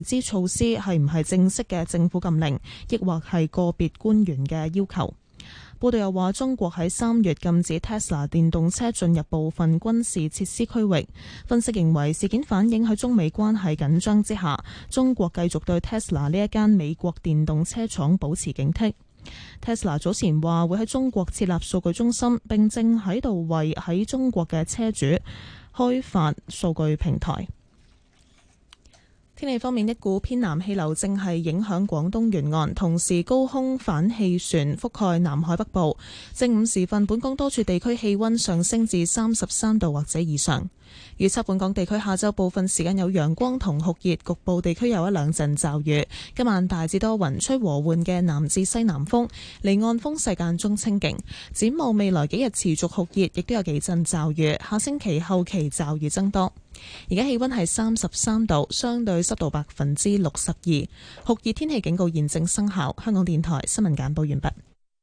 知措施係唔係正式嘅政府禁令，抑或係個別官員嘅要求。報道又話，中國喺3月禁止 Tesla 電動車進入部分軍事設施區域。分析認為，事件反映喺中美關係緊張之下，中國繼續對 Tesla 呢一間美國電動車廠保持警惕。Tesla 早前話會喺中國設立數據中心，並正喺度為喺中國嘅車主開發數據平台。天氣方面，一股偏南氣流正係影響廣東沿岸，同時高空反氣旋覆蓋南海北部。正午時分，本港多處地區氣溫上升至33度或者以上。預測本港地區下晝部分時間有陽光同酷熱，局部地區有一兩陣驟雨。今晚大致多雲，吹和緩嘅南至西南風，離岸風勢間中清勁。展望未來幾日持續酷熱，亦都有幾陣驟雨。下星期後期驟雨增多。而家氣溫係33度，相對濕度62%。酷熱天氣警告現正生效。香港電台新聞簡報完畢。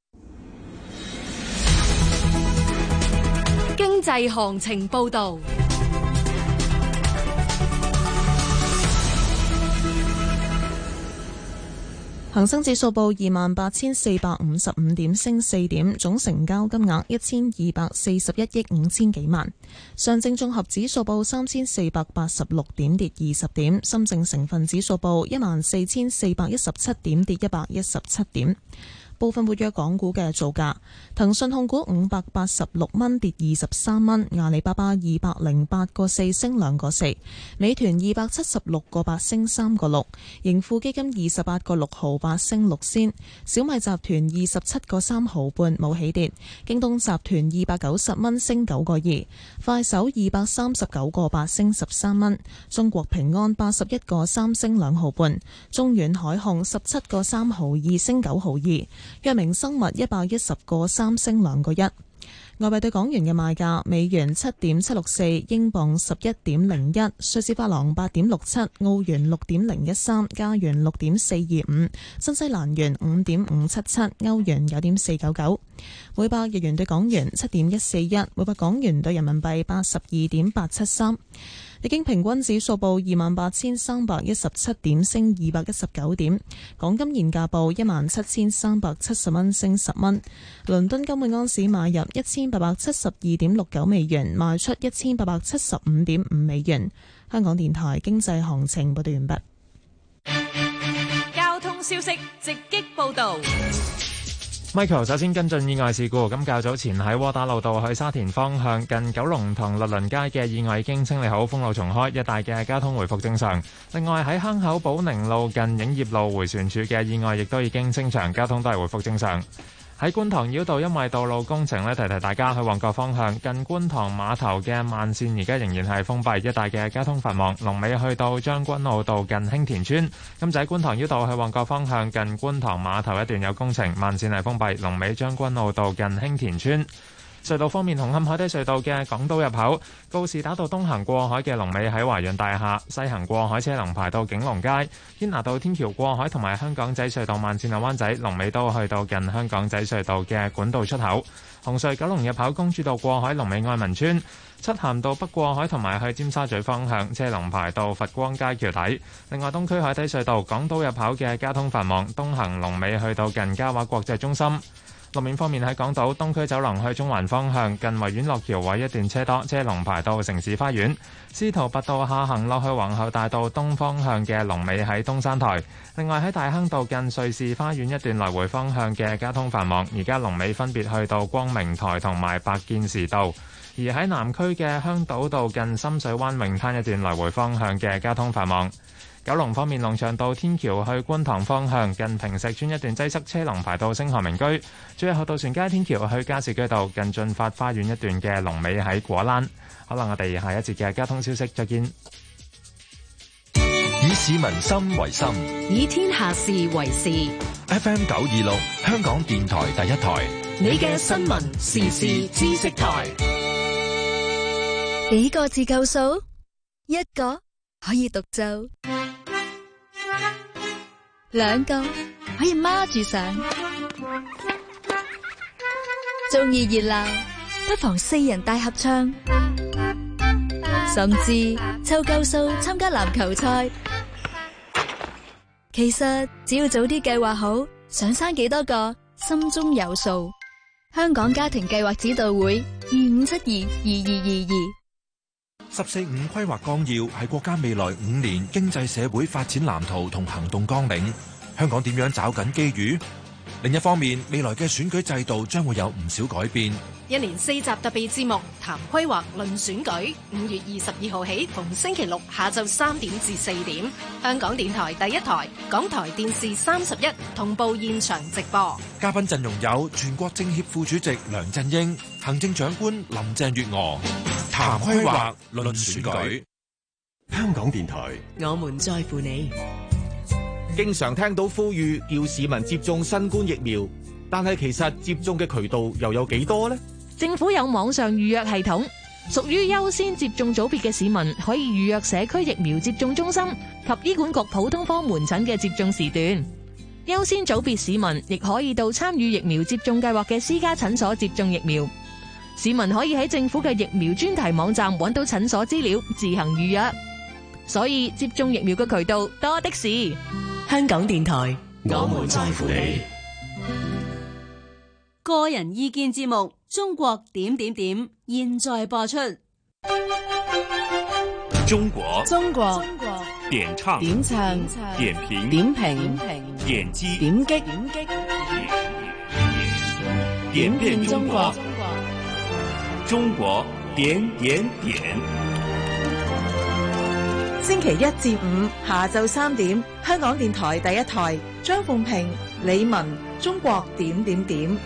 經濟行情報道。 恒生指數報28,455點，升4點，總成交金額1241億5千幾萬。上證綜合指數報3,486點，跌20點。深證成分指數報14,417點，跌117點。部分活躍港股嘅造價：騰訊控股586蚊，跌23蚊；阿里巴巴208個4，升2個4；美團276個8，升3個6；盈富基金28個6毫8，升6仙；小米集團27個3毫半，冇起跌；京東集團290蚊，升9個2；快手239個8，升13蚊；中國平安81個3，升2毫半；中遠海控17個3毫2，升9毫2。藥明生物110個3，升2個1。外幣對港元嘅賣價：美元7.764，英鎊11.01，瑞士法郎8.67，澳元6.013，加元6.425，新西蘭元5.577，歐元9.499。每百日元對港元7.141，每百港元對人民幣82.873。日經平均指數報28,317點，升219點。港金現價報17,370蚊，升10蚊。倫敦金每盎司買入1872.69美元，賣出1875.5美元。香港電台經濟行情報道完畢。 交通消息直擊報道。 Michael 首先跟進意外事故，咁較早前喺窩打老道去沙田方向近九龍塘律倫街嘅意外已經清理好，封路重開，一帶嘅交通回復正常。另外喺坑口寶寧路近影業路迴旋處嘅意外亦都已經清場，交通都係回復正常。喺觀塘繞道，因為道路工程提提大家去旺角方向近觀塘碼頭嘅慢線而家仍然係封閉，一帶嘅交通繁忙。龍尾去到將軍澳道近興田村。咁就喺觀塘繞道去旺角方向近觀塘碼頭一段有工程，慢線係封閉，龍尾將軍澳道近興田村。隧道方面，紅磡海底隧道嘅港島入口告士打道東行過海嘅龍尾喺華潤大廈，西行過海車龍排到景隆街。堅拿道天橋過海同埋香港仔隧道慢線落灣仔龍尾都去到近香港仔隧道嘅管道出口。紅隧九龍入口公主道過海龍尾愛民村，漆咸道北過海同埋去尖沙咀方向車龍排到佛光街橋底。另外，東區海底隧道港島入口嘅交通繁忙，東行龍尾去到近嘉華國際中心。路面方面，喺港島東區走廊去中環方向近維園落橋位一段車多，車龍排到城市花園。司徒拔道下行落去皇后大道東方向嘅龍尾喺東山台。另外喺大坑道近瑞士花園一段來回方向嘅交通繁忙，而家龍尾分別去到光明台同埋白建時道。而喺南區嘅香島道近深水灣泳灘一段來回方向嘅交通繁忙。九龍方面，龍翔道天橋去觀塘方向近坪石邨一段擠塞，車龍排到星河名居。最後，渡船街天橋去加士居道近駿發花園一段嘅龍尾喺果欄。好啦，我哋下一節嘅交通消息再見。 以市民心為心， 以天下事為事。 FM 926香港電台第一台， 你嘅新聞時事知識台。 幾個字夠數？一個可以獨奏，兩個可以孖住上，中意熱鬧不妨4人大合唱，甚至湊夠數參加籃球賽。 其實只要早啲計劃好，想生幾多個，心中有數。香港家庭計劃指導會25722222。 十四五規劃綱要係國家未來5年經濟社會發展藍圖同行動綱領。香港點樣抓緊機遇？另一方面，未來嘅選舉制度將會有唔少改變。 一連4集特別節目談規劃論選舉，5月22號起，逢星期六下晝3點至4點，香港電台第一台、港台電視31同步現場直播。 嘉賓陣容有全國政協副主席梁振英、行政長官林鄭月娥。談規劃論選舉。 香港電台， 我們在乎你。 經常聽到呼籲要市民接種新冠疫苗，但係其實接種嘅渠道又有幾多呢？ 政府有網上預約系統，屬於優先接種組別嘅市民可以預約社區疫苗接種中心及醫管局普通科門診嘅接種時段。優先組別市民亦可以到參與疫苗接種計劃嘅私家診所接種疫苗。市民可以喺政府嘅疫苗專題網站揾到診所資料，自行預約。所以接種疫苗嘅渠道多的是。 香港電台， 我們在乎你。 個人意見節目《中國點點點》現在播出。 中國點唱點評點擊點遍中國。中國點點點。 星期1至5下晝3點，香港電台第一台，張鳳平、李文，中國點點點。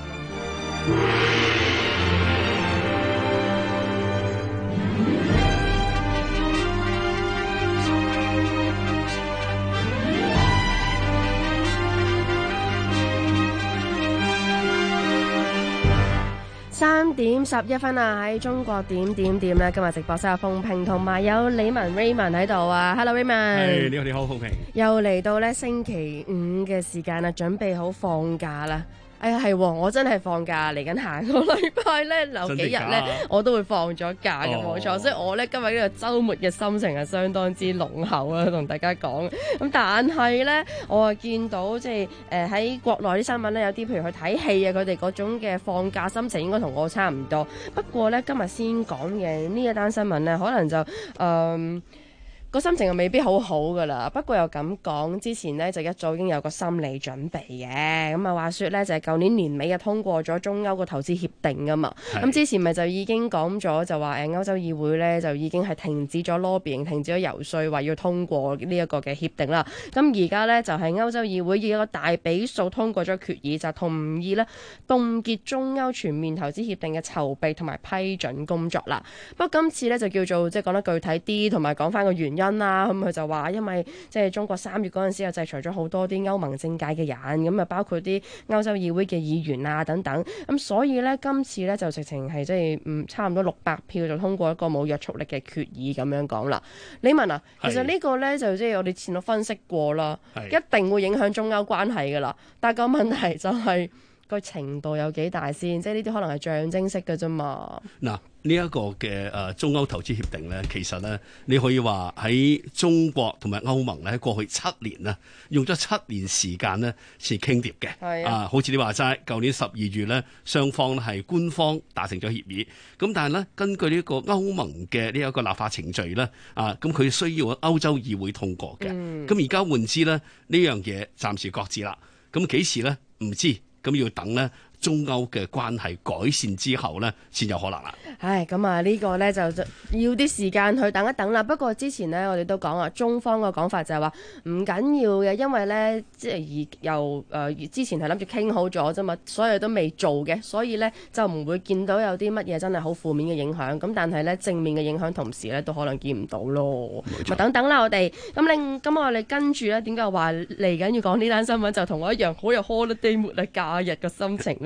3點11分啊！喺中國點點點咧，今日直播室有鳳平同埋有李文 Raymond 喺度啊 ！Hello Raymond， 你好，你好，鳳平。 又嚟到咧星期5嘅時間啦，準備好放假啦。哎呀，係，我真係放假，嚟緊下個禮拜咧，留幾日咧，我都會放咗假嘅，冇錯。所以我咧今日呢個週末嘅心情係相當之濃厚啊，同大家講。咁但係咧，我啊見到即係喺國內啲新聞咧，有啲譬如去睇戲啊，佢哋嗰種嘅放假心情應該同我差唔多。不過咧，今日先講嘅呢一單新聞咧，可能就個心情又未必好好噶啦，不過又咁講，之前呢就一早已經有個心理準備嘅。咁啊話說呢，就係舊年年尾啊通過咗中歐個投資協定噶嘛。咁之前咪就已經講咗，就話歐洲議會呢就已經係停止咗 lobbying，停止咗游說，話要通過呢一個嘅協定啦。咁而家呢，就係歐洲議會以一個大比數通過咗決議，就同意呢凍結中歐全面投資協定嘅籌備同埋批准工作啦。不過今次呢，就叫做即係講得具體啲，同埋講翻個原因。咁佢就話，因為即係中國3月嗰陣時又制裁咗好多啲歐盟政界嘅人，咁啊包括啲歐洲議會嘅議員啊等等，咁所以呢，今次呢就直情係即係差唔多600票就通過一個冇約束力嘅決議咁樣講啦。李文啊，其實呢個呢，就即係我哋前度分析過啦，一定會影響中歐關係噶啦，但係個問題就係個程度有幾大先，即係呢啲可能係象徵式嘅啫嘛。 嗱。呢一個嘅中歐投資協定咧，其實咧你可以話喺中國同埋歐盟咧，喺過去7年咧，用咗7年時間咧先傾掂嘅。好似你話齋，舊年12月咧，雙方係官方達成咗協議。咁但係咧，根據呢個歐盟嘅呢一個立法程序咧，咁佢需要歐洲議會通過嘅。咁而家換之咧，呢樣嘢暫時擱置啦。咁幾時咧？唔知。咁要等咧中歐嘅關係改善之後咧，先有可能啦。 咁啊呢個咧就要啲時間去等一等啦。不過之前咧我哋都講啊，中方個講法就係話唔緊要嘅，因為咧即係由之前係諗住傾好咗啫嘛，所有都未做嘅，所以咧就唔會見到有啲乜嘢真係好負面嘅影響。咁但係咧正面嘅影響同時咧都可能見唔到咯。咪等等啦，我哋咁我哋跟住咧點解話嚟緊要講呢單新聞就同我一樣好有 holiday mood 假日嘅心情咧？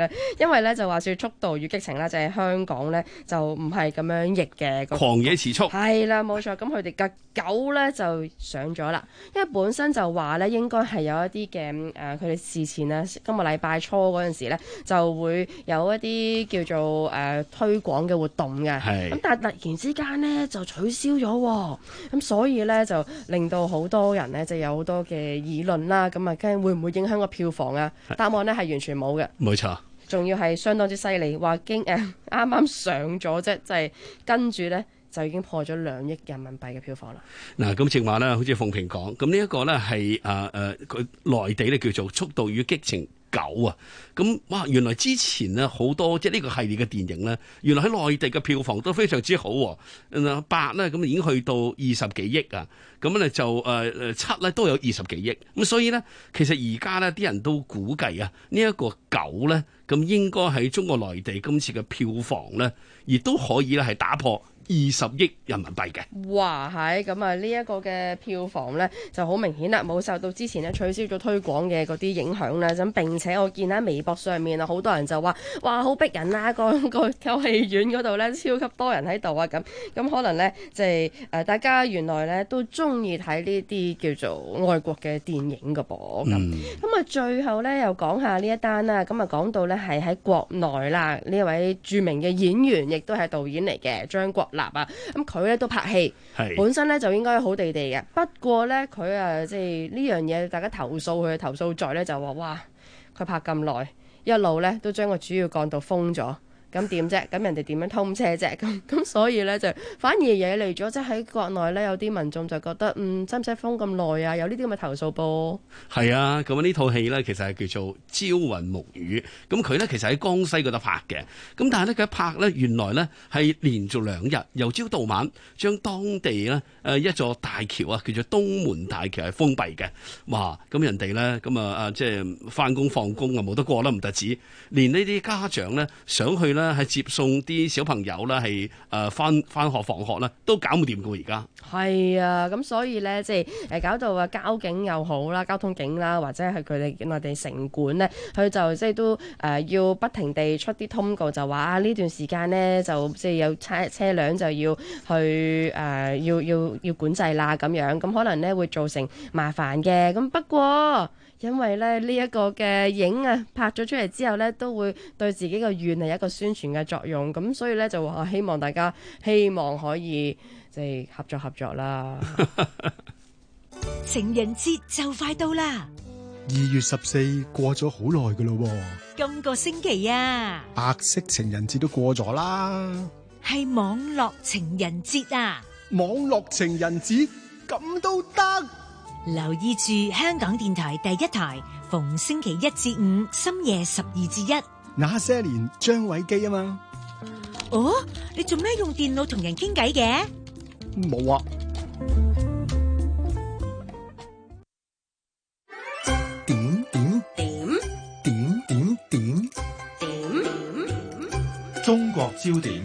咧？因為咧就話說《速度與激情》啦，就係香港咧就唔係咁樣譯嘅。 狂野時速係啦，冇錯。咁佢哋嘅9咧就上咗啦，因為本身就話咧應該係有一啲嘅佢哋事前啊，今個禮拜初嗰陣時咧就會有一啲叫做推廣嘅活動嘅。咁但係突然之間咧就取消咗喎，咁所以咧就令到好多人咧就有好多嘅議論啦。咁啊，驚會唔會影響個票房啊？答案咧係完全冇嘅， 冇錯。 仲要係相當之犀利，話經啱啱上咗啫，就係跟住咧就已經破咗2億人民幣嘅票房啦。 嗱，咁正話咧，好似鳳萍講，咁呢一個咧係佢內地咧叫做《速度與激情9》啊。咁哇，原來之前呢好多即係呢個系列嘅電影咧，原來喺內地嘅票房都非常之好。8咧咁已經去到20幾億啊。咁咧就7咧都有20幾億。咁所以咧，其實而家咧啲人都估計啊，呢一個9咧，咁應該喺中國內地今次嘅票房咧，亦都可以咧係打破20億人民幣嘅。 哇，係咁啊！呢一個嘅票房呢就好明顯啦，冇受到之前咧取消咗推廣嘅嗰啲影響啦。咁並且我見喺微博上面啊，好多人就話：哇，好逼人啊！個戲院嗰度呢，超級多人喺度啊！咁可能呢，即係大家原來呢都中意睇呢啲叫做外國嘅電影㗎噃。咁最後呢，又講下呢一單啦。咁講到呢係喺國內啦，呢位著名嘅演員亦都係導演嚟嘅張國立啊。咁佢咧都拍戲，本身咧就應該好地地嘅。不過咧佢即係呢樣嘢，大家投訴佢嘅投訴在咧就話：哇，佢拍咁耐，一路咧都將個主要幹道封咗。咁點啫？咁人哋點樣通車啫？咁所以咧就反而惹嚟咗，即係喺國內咧有啲民眾就覺得使唔使封咁耐啊？有呢啲咁嘅投訴噃。係啊，咁呢套戲咧其實係叫做《朝雲暮雨》，咁佢咧其實喺江西嗰度拍嘅。咁但係咧佢一拍咧，原來咧係連續2日，由朝到晚，將當地咧一座大橋啊，叫做東門大橋係封閉嘅。哇！咁人哋咧咁即係翻工放工啊冇得過啦，唔特止，連呢啲家長咧想去咧。係接送啲小朋友啦，係翻學放學啦，都搞唔掂噶而家。 係啊，咁所以咧，即係搞到交警又好啦，交通警啦，或者係佢哋內地城管咧，佢就即係都要不停地出啲通告，就話呢段時間呢，就即係有車輛就要去要管制啦咁樣，咁可能呢會造成麻煩嘅。咁不過因為咧呢一個嘅影拍咗出嚟之後呢，都會對自己個縣係一個宣傳嘅作用，咁所以呢，就話希望大家希望可以即係合作啦。 情人節就快到啦 ，2月14過咗好耐噶咯， 今個星期啊， 白色情人節都過咗啦， 係網絡情人節啊， 網絡情人節咁都得。 留意住香港電台第一台，逢星期1至5深夜12至1。 那些年張偉基啊嘛。 哦，你做咩用電腦同人傾偈嘅？ 冇啊。點中國焦點。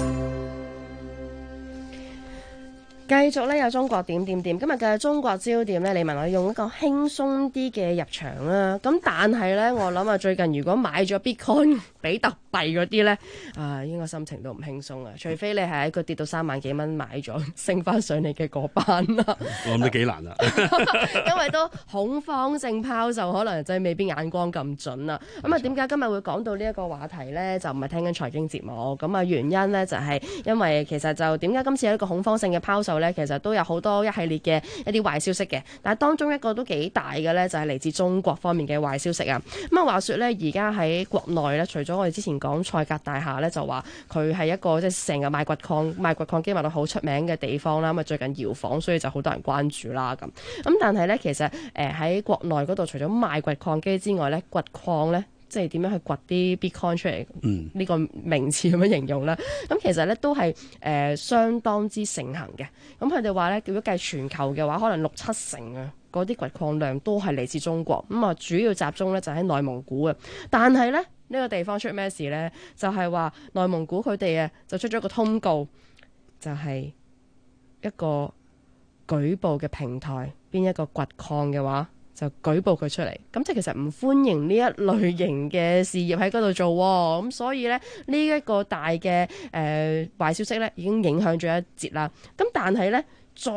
繼續咧有中國點。今日嘅中國焦點咧，你問我用一個輕鬆啲嘅入場啦。咁但係咧，我諗最近如果買咗 Bitcoin 比特幣嗰啲咧，應該心情都唔輕鬆啊。除非你係喺佢跌到3萬幾蚊買咗，升翻上嚟嘅嗰班啦。 我諗都幾難啦， 因為都恐慌性拋售，可能真係未必眼光咁準啦。咁啊，點解今日會講到呢一個話題咧？就唔係聽緊財經節目。咁啊，原因咧就係因為其實就點解今次有一個恐慌性嘅拋售咧，其實都有好多一系列嘅一啲壞消息嘅，但係當中一個都幾大嘅咧，就係嚟自中國方面嘅壞消息啊。咁啊，話說咧，而家喺國內咧，除咗我哋之前講賽格大廈咧，就話佢係一個即係成日賣掘礦機賣到好出名嘅地方啦。咁啊，最近搖晃，所以就好多人關注啦。咁但係咧，其實喺國內嗰度，除咗賣掘礦機之外咧，掘礦咧，即係點樣去掘啲 Bitcoin 出嚟？呢個名詞咁樣形容啦。咁其實咧都係相當之盛行嘅。咁佢哋話咧，如果計全球嘅話，可能6-7成啊嗰啲掘礦量都係嚟自中國。咁啊，主要集中咧就喺內蒙古啊。但係咧呢個地方出咩事咧？就係話內蒙古佢哋就出咗個通告，就係一個舉報嘅平台，邊一個掘礦嘅話， 就舉報佢出嚟，咁即係其實唔歡迎呢一類型嘅事業喺嗰度做喎，咁所以咧呢一個大嘅壞消息咧已經影響咗一截啦。咁但係咧再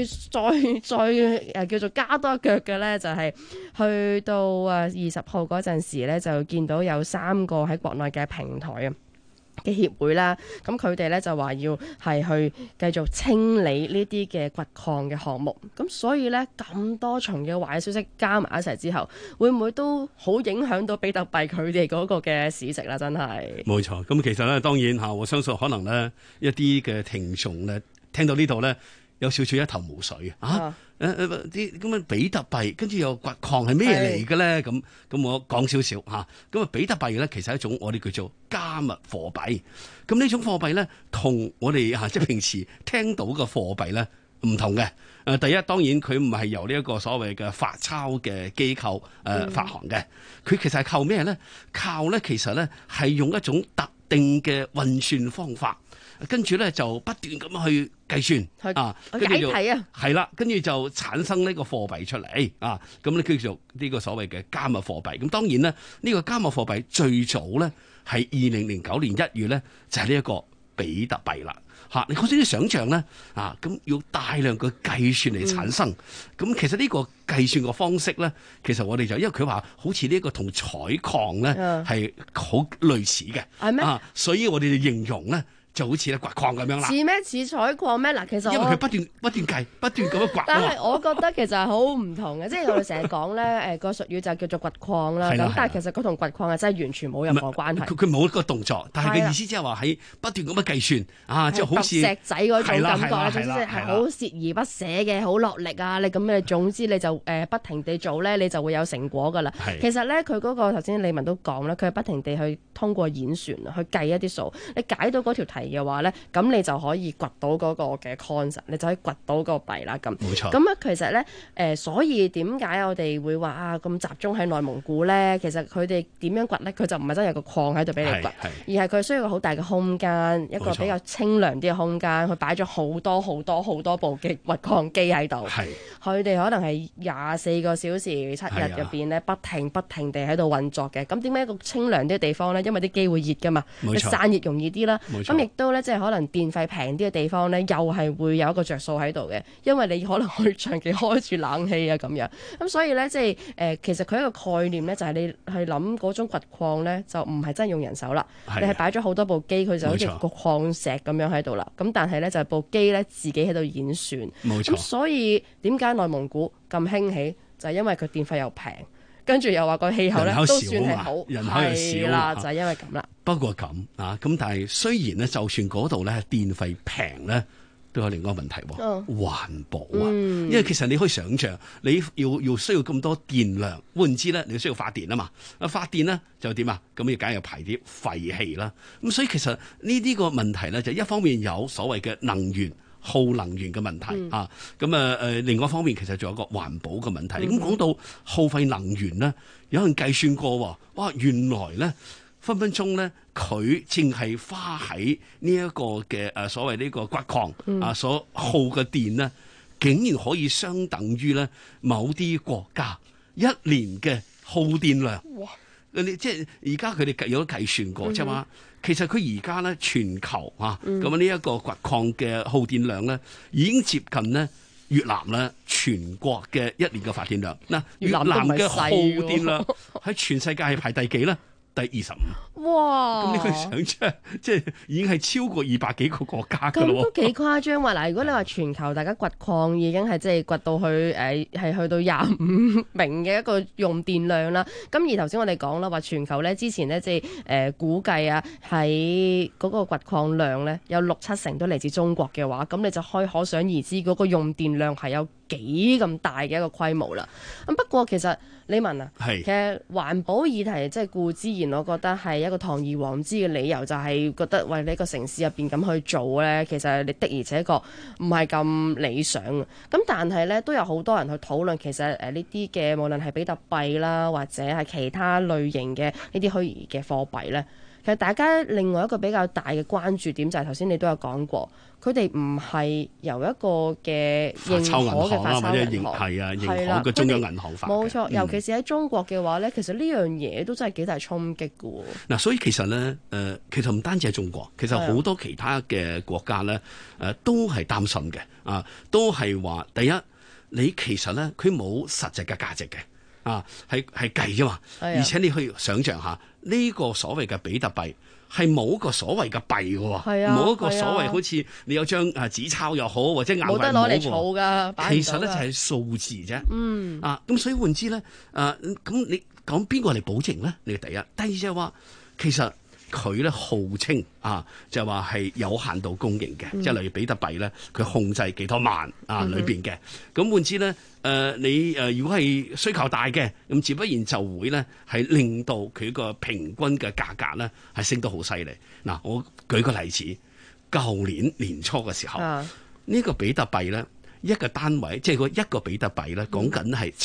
叫做加多一腳嘅咧，就係去到20號嗰陣時咧，就見到有3個喺國內嘅平台啊嘅協會啦，咁佢哋咧就話要係去繼續清理呢啲嘅掘礦嘅項目，咁所以咧咁多重嘅壞消息加埋一齊之後，會唔會都好影響到比特幣佢哋嗰個嘅市值啦？真係冇錯，咁其實咧當然嚇，我相信可能咧一啲嘅聽眾咧聽到呢度咧有少少一頭霧水啊！啲咁嘅比特幣跟住又掘礦係咩嚟嘅咧？咁我講少少嚇。咁啊比特幣咧其實係一種我哋叫做加密貨幣。咁呢種貨幣咧同我哋即係平時聽到嘅貨幣咧唔同嘅。第一當然佢唔係由呢一個所謂嘅發鈔嘅機構發行嘅，佢其實係靠咩咧？靠咧其實咧係用一種特定嘅運算方法。跟住咧就不斷咁去計算跟住就係啦，跟住就產生呢個貨幣出嚟啊！咁咧叫做呢個所謂嘅加密貨幣。咁當然咧，呢個加密貨幣最早咧係2009年1月咧就係呢一個比特幣啦嚇。你可以想象咧咁要大量嘅計算嚟產生。咁其實呢個計算嘅方式咧，其實我哋就因為佢話好似呢一個同採礦咧係好類似嘅，係咩？所以我哋就形容咧。就好似咧掘礦咁樣啦， 似咩？似採礦咩？嗱，其實因為佢不斷計，不斷咁樣掘。 但係我覺得其實係好唔同嘅，即係我哋成日講咧，個術語就叫做掘礦啦。咁但係其實佢同掘礦係真係完全冇任何關係。 佢冇一個動作，但係嘅意思即係話喺不斷咁樣計算即係好似石仔嗰種感覺，總之係好鍥而不捨嘅，好落力啊！你咁總之你就不停地做咧，你就會有成果㗎啦。其實咧，佢嗰個頭先李文都講啦，佢係不停地去通過演算去計一啲數，你解到嗰條題嘅話咧，咁你就可以掘到嗰個嘅 concept， 你就可以掘到個幣啦。咁冇錯。 咁啊，其實咧所以點解我哋會話咁集中喺內蒙古咧？其實佢哋點樣掘咧？佢就唔係真係有個礦喺度俾你掘，而係佢需要個好大嘅空間，一個比較清涼啲嘅空間，佢擺咗好多部掘礦機喺度。佢哋可能係24個小時7日入邊咧，不停地喺度運作嘅。咁點解一個清涼啲嘅地方咧？因為啲機會熱噶嘛，你散熱容易啲啦。咁亦都咧，即係可能電費平啲嘅地方咧，又係會有一個着數喺度嘅，因為你可能可以長期開住冷氣啊咁樣。咁所以咧，即係其實佢一個概念咧，就係你去諗嗰種掘礦咧，就唔係真係用人手啦，你係擺咗好多部機，佢就好似個礦石咁樣喺度啦。咁但係咧，就係部機咧自己喺度演算。咁所以點解內蒙古咁興起，就係因為佢電費又平。跟住又話個氣候咧都算係好， 人口又少啦， 就係因為咁啦。 不過咁咁但係雖然咧，就算嗰度咧電費平咧，都有另外一個問題喎，環保啊。因為其實你可以想像，你要需要咁多電量，換言之咧，你需要發電啊嘛。發電咧就點啊？咁你梗係要排啲廢氣啦。咁所以其實呢啲個問題咧，就一方面有所謂嘅能源。耗能源嘅問題咁另外一方面其實仲有個環保嘅問題。咁講到耗費能源咧，有人計算過，哇！原來咧分分鐘咧，佢淨係花喺呢一個嘅所謂呢個掘礦所耗嘅電咧，竟然可以相等於咧某啲國家一年嘅耗電量。哇！即係而家佢哋有計算過，即係話其實佢而家咧全球咁呢一個掘礦嘅耗電量咧，已經接近咧越南咧全國嘅一年嘅發電量。越南嘅耗電量喺全世界係排第幾咧？第25。哇！咁你可以想象，即係已經係超過200幾個國家㗎咯。咁都幾誇張喎！嗱，如果你話全球大家掘礦已經係即係掘到去係去到25名嘅一個用電量啦。咁而頭先我哋講啦，話全球咧之前咧即係估計喺嗰個掘礦量咧有6-7成都嚟自中國嘅話，咁你就可想而知嗰個用電量係有幾咁大嘅一個規模啦。咁不過其實李文其實環保議題即係顧之然，我覺得係一個堂而皇之嘅理由，就係覺得為呢個城市入邊咁去做咧，其實你的而且確唔係咁理想。咁但係咧都有好多人去討論，其實呢啲嘅無論係比特幣啦，或者係其他類型嘅呢啲虛擬嘅貨幣咧， 其實大家另外一個比較大嘅關注點就係頭先你都有講過，佢哋唔係由一個嘅認可嘅發鈔銀行， 認可嘅中央銀行發嘅。 冇錯，尤其是喺中國嘅話咧，其實呢樣嘢都真係幾大衝擊嘅喎。 嗱，所以其實咧，其實唔單止係中國，其實好多其他嘅國家咧，都係擔心嘅，都係話第一，你其實咧佢冇實際嘅價值嘅。係計啫嘛，而且你去想像下呢個所謂嘅比特幣係冇一個所謂嘅幣嘅喎，冇一個所謂好似你有張紙鈔又好或者硬幣冇得攞嚟儲㗎，其實咧就係數字啫。咁所以換之咧，咁你講邊個嚟保證咧？你第一，第二就係話其實佢咧號稱就話係有限度供應嘅，即係例如比特幣咧，佢控制幾多萬裏邊嘅。咁換之咧，你如果係需求大嘅，咁自不然就會咧係令到佢個平均嘅價格咧係升得好犀利。嗱，我舉個例子，舊年年初嘅時候，呢個比特幣咧一個單位，即係一個比特幣咧，講緊係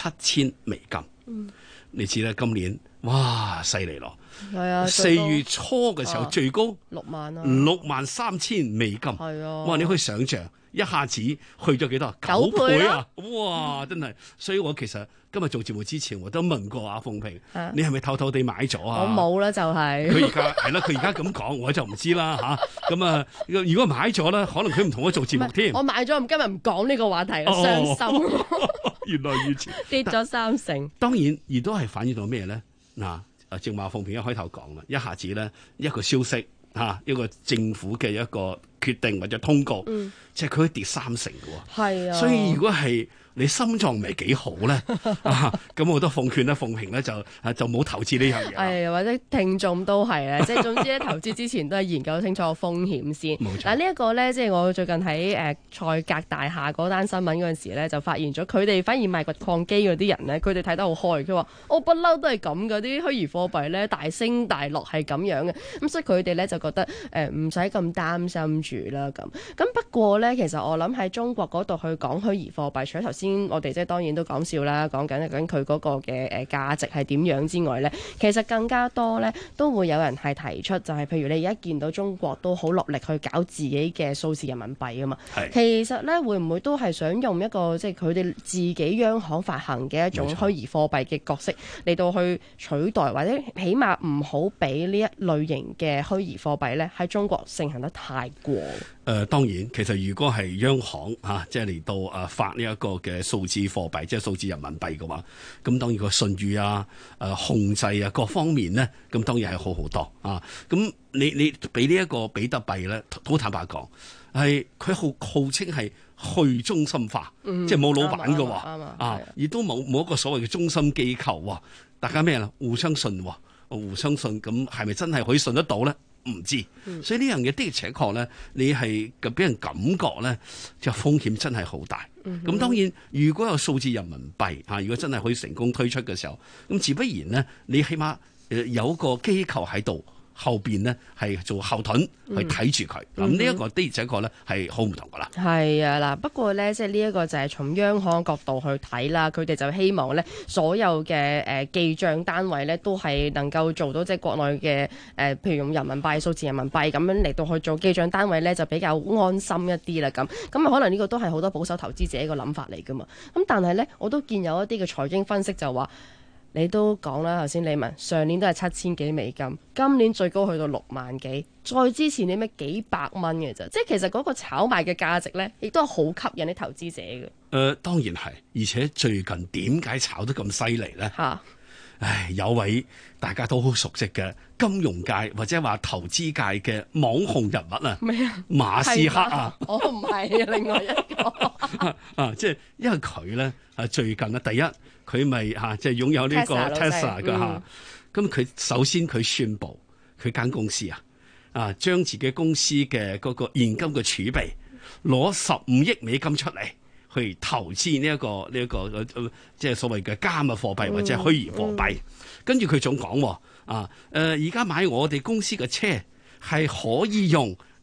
$7000。你知咧，今年哇犀利咯！係啊，4月初嘅時候最高 6萬啊 ，$63,000。係啊，哇！你可以想象一下子去咗幾多？9倍啊！哇，真係！所以我其實今日做節目之前，我都問過阿鳳萍，你係咪偷偷地買咗啊？ 我冇啦，就係佢而家係啦，佢而家咁講，我就唔知啦嚇。咁啊，如果買咗咧，可能佢唔同我做節目添。 我買咗，今日唔講呢個話題啦，傷心。 原來如此， 跌咗30%。 當然，亦都係反映到咩咧？嗱，正話鳳萍一開頭講啦，一下子咧一個消息一個政府嘅一個決定或者通告，即係佢可以跌30%嘅喎。係啊，所以如果係你心臟唔係幾好咧，咁我都奉勸咧鳳萍咧就冇投資呢樣嘢。 係或者聽眾都係咧，即係總之咧投資之前都係研究清楚風險先。冇錯。嗱呢一個咧，即係我最近喺賽格大廈嗰單新聞嗰陣時咧，就發現咗佢哋反而賣掘礦機嗰啲人咧，佢哋睇得好開。佢話我不嬲都係咁嘅，啲虛擬貨幣咧大升大落係咁樣嘅。咁所以佢哋咧就覺得唔使咁擔心住啦咁。咁不過咧，其實我諗喺中國嗰度去講虛擬貨幣，除咗頭先我哋即係當然都講笑啦，講緊佢嗰個嘅價值係點樣之外咧，其實更加多咧都會有人係提出，就係譬如你而家見到中國都好落力去搞自己嘅數字人民幣啊嘛，其實咧會唔會都係想用一個即係佢哋自己央行發行嘅一種虛擬貨幣嘅角色嚟到去取代，或者起碼唔好俾呢一類型嘅虛擬貨幣咧喺中國盛行得太過。 當然，其實如果係央行即係嚟到發呢一個嘅數字貨幣，即係數字人民幣嘅話，咁當然個信譽控制各方面咧，咁當然係好好多啊。咁你俾呢一個比特幣咧，好坦白講，係佢號稱係去中心化，即係冇老闆嘅喎，亦都冇一個所謂嘅中心機構喎，大家咩啦？互相信，咁係咪真係可以信得到咧？唔知，所以呢樣嘢的而且確咧，你係俾人感覺咧，就風險真係好大。咁當然，如果有數字人民幣如果真係可以成功推出嘅時候，咁自不然咧，你起碼有個機構喺度後邊呢係做後盾去睇住佢。咁呢一個的而且確咧係好唔同噶啦。 係啊，嗱，不過咧，即係呢一個就係從央行角度去睇啦，佢哋就希望咧所有嘅記帳單位咧都係能夠做到即係國內嘅譬如用人民幣、數字人民幣咁樣嚟到去做記帳單位咧，就比較安心一啲啦。咁啊，可能呢個都係好多保守投資者一個諗法嚟噶嘛。咁但係咧，我都見有一啲嘅財經分析就話。你都講啦，頭先李文上年都係$7000幾，今年最高去到6萬幾，再之前你咩幾百蚊嘅啫，即係其實嗰個炒賣嘅價值咧，亦都係好吸引啲投資者嘅。 當然係，而且最近點解炒得咁犀利咧？有位大家都好熟悉嘅金融界或者話投資界嘅網紅人物馬斯克啊， 我唔係另外一個即係因為佢咧最近第一佢咪即係擁有呢個 Tesla 嘅咁佢首先佢宣布佢間公司將自己公司嘅嗰個現金嘅儲備攞$15億出嚟。去投資呢一個即係所謂嘅加密貨幣或者虛擬貨幣，跟住佢仲講而家買我哋公司嘅車係可以用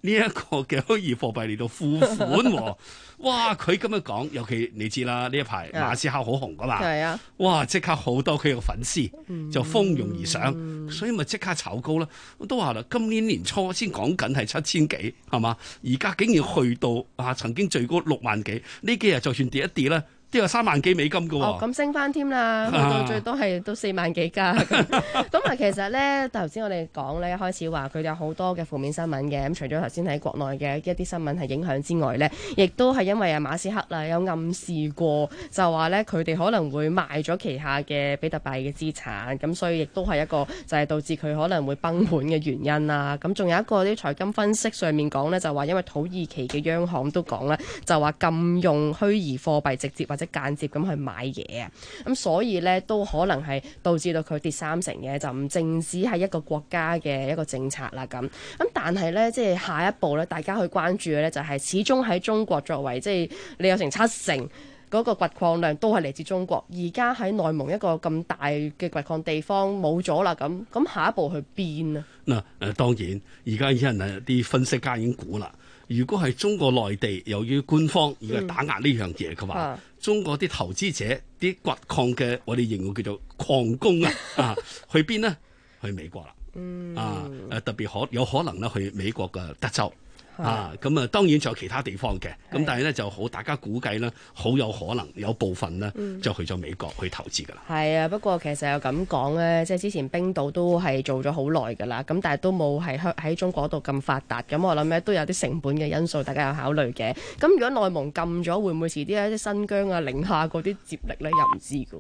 呢一個嘅虛擬貨幣嚟到付款喎。哇！佢咁樣講，尤其你知啦，呢一排馬斯克好紅噶嘛， 係啊， 哇！即刻好多佢嘅粉絲就蜂擁而上，所以咪即刻炒高啦。我都話啦，今年年初先講緊係7000幾，係嘛？而家竟然去到曾經最高6萬幾，呢幾日就算跌一跌咧，都有3萬幾美金㗎喎。 哦，咁升翻添啦，去到最多係都4萬幾加。咁其實咧，頭先我哋講咧，一開始話佢有好多嘅負面新聞嘅。咁除咗頭先喺國內嘅一啲新聞係影響之外咧，亦都係因為馬斯克啦有暗示過，就話咧佢哋可能會賣咗旗下嘅比特幣嘅資產，咁所以亦都係一個就係導致佢可能會崩盤嘅原因啦。咁仲有一個啲財金分析上面講咧，就話因為土耳其嘅央行都講啦，就話禁用虛擬貨幣直接或者間接咁去買嘢啊，咁所以咧都可能係導致到佢跌30%嘅，就唔淨止係一個國家嘅一個政策啦咁。但係咧，即係下一步咧，大家去關注嘅咧就係始終喺中國作為即係你有成70%嗰個掘礦量都係嚟自中國，而家喺內蒙一個咁大嘅掘礦地方冇咗啦，咁下一步去邊啊？ 嗱當然，而家有人啲分析家已經估啦。如果係中國內地由於官方而家打壓呢樣嘢嘅話，中國啲投資者啲掘礦嘅我哋形容叫做礦工啊，去邊呢？去美國啦，特別有可能咧去美國嘅德州。咁啊，當然仲有其他地方嘅，咁但係咧就好，大家估計咧，好有可能有部分咧就去咗美國去投資噶啦。 係啊，不過其實又咁講咧，即係之前冰島都係做咗好耐噶啦，咁但係都冇係喺中國度咁發達，咁我諗咧都有啲成本嘅因素，大家有考慮嘅。咁如果內蒙禁咗，會唔會遲啲喺啲新疆啊、寧夏嗰啲接力咧？又唔知噶。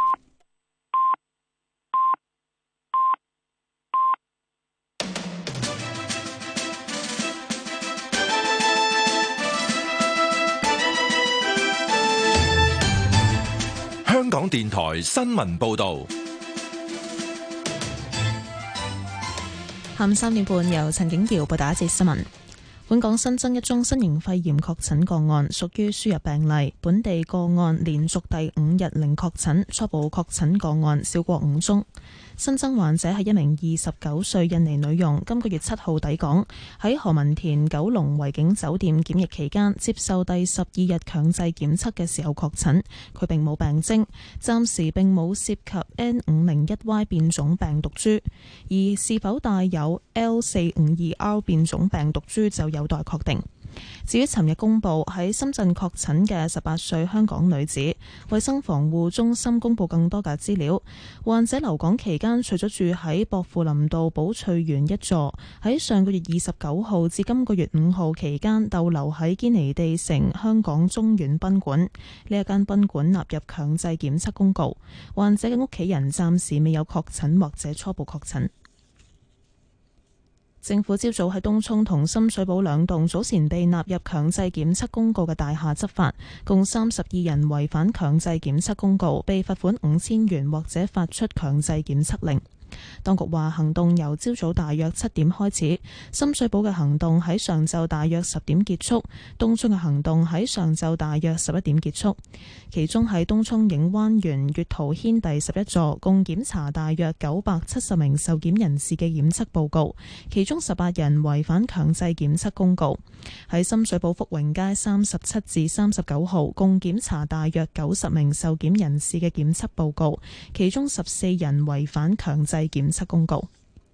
香港電台新聞報道， 下午3點半由陳景瑤報道一節新聞。本港新增一宗新型肺炎確診個案，屬於輸入病例。本地個案連續第5日零確診，初步確診個案少過5宗。新增患者係一名29歲印尼女傭，今個月7號抵港，喺何文田九龍維景酒店檢疫期間接受第12日強制檢測嘅時候確診，佢並冇病徵，暫時並冇涉及 N501Y 變種病毒株，而是否帶有 L452R 變種病毒株就有待確定。至於尋日公布喺深圳確診嘅18歲香港女子，衛生防護中心公布更多嘅資料。患者留港期間，除咗住喺薄扶林道寶翠園一座，喺上個月29號至今個月5號期間逗留喺堅尼地城香港中遠賓館，呢一間賓館納入強制檢測公告。患者嘅屋企人暫時未有確診或者初步確診。政府朝早喺東涌同深水埗兩棟早前被納入強制檢測公告嘅大廈執法，共32人違反強制檢測公告，被罰款5000元或者發出強制檢測令。當局話行動由朝早大約7點開始，深水埗嘅行動喺上晝大約10點結束，東涌嘅行動喺上晝大約11點結束。其中喺東涌影灣園月桃軒第11座，共檢查大約970名受檢人士嘅檢測報告，其中18人違反強制檢測公告。喺深水埗福榮街37至39號，共檢查大約90名受檢人士嘅檢測報告，其中14人違反強制檢測公告。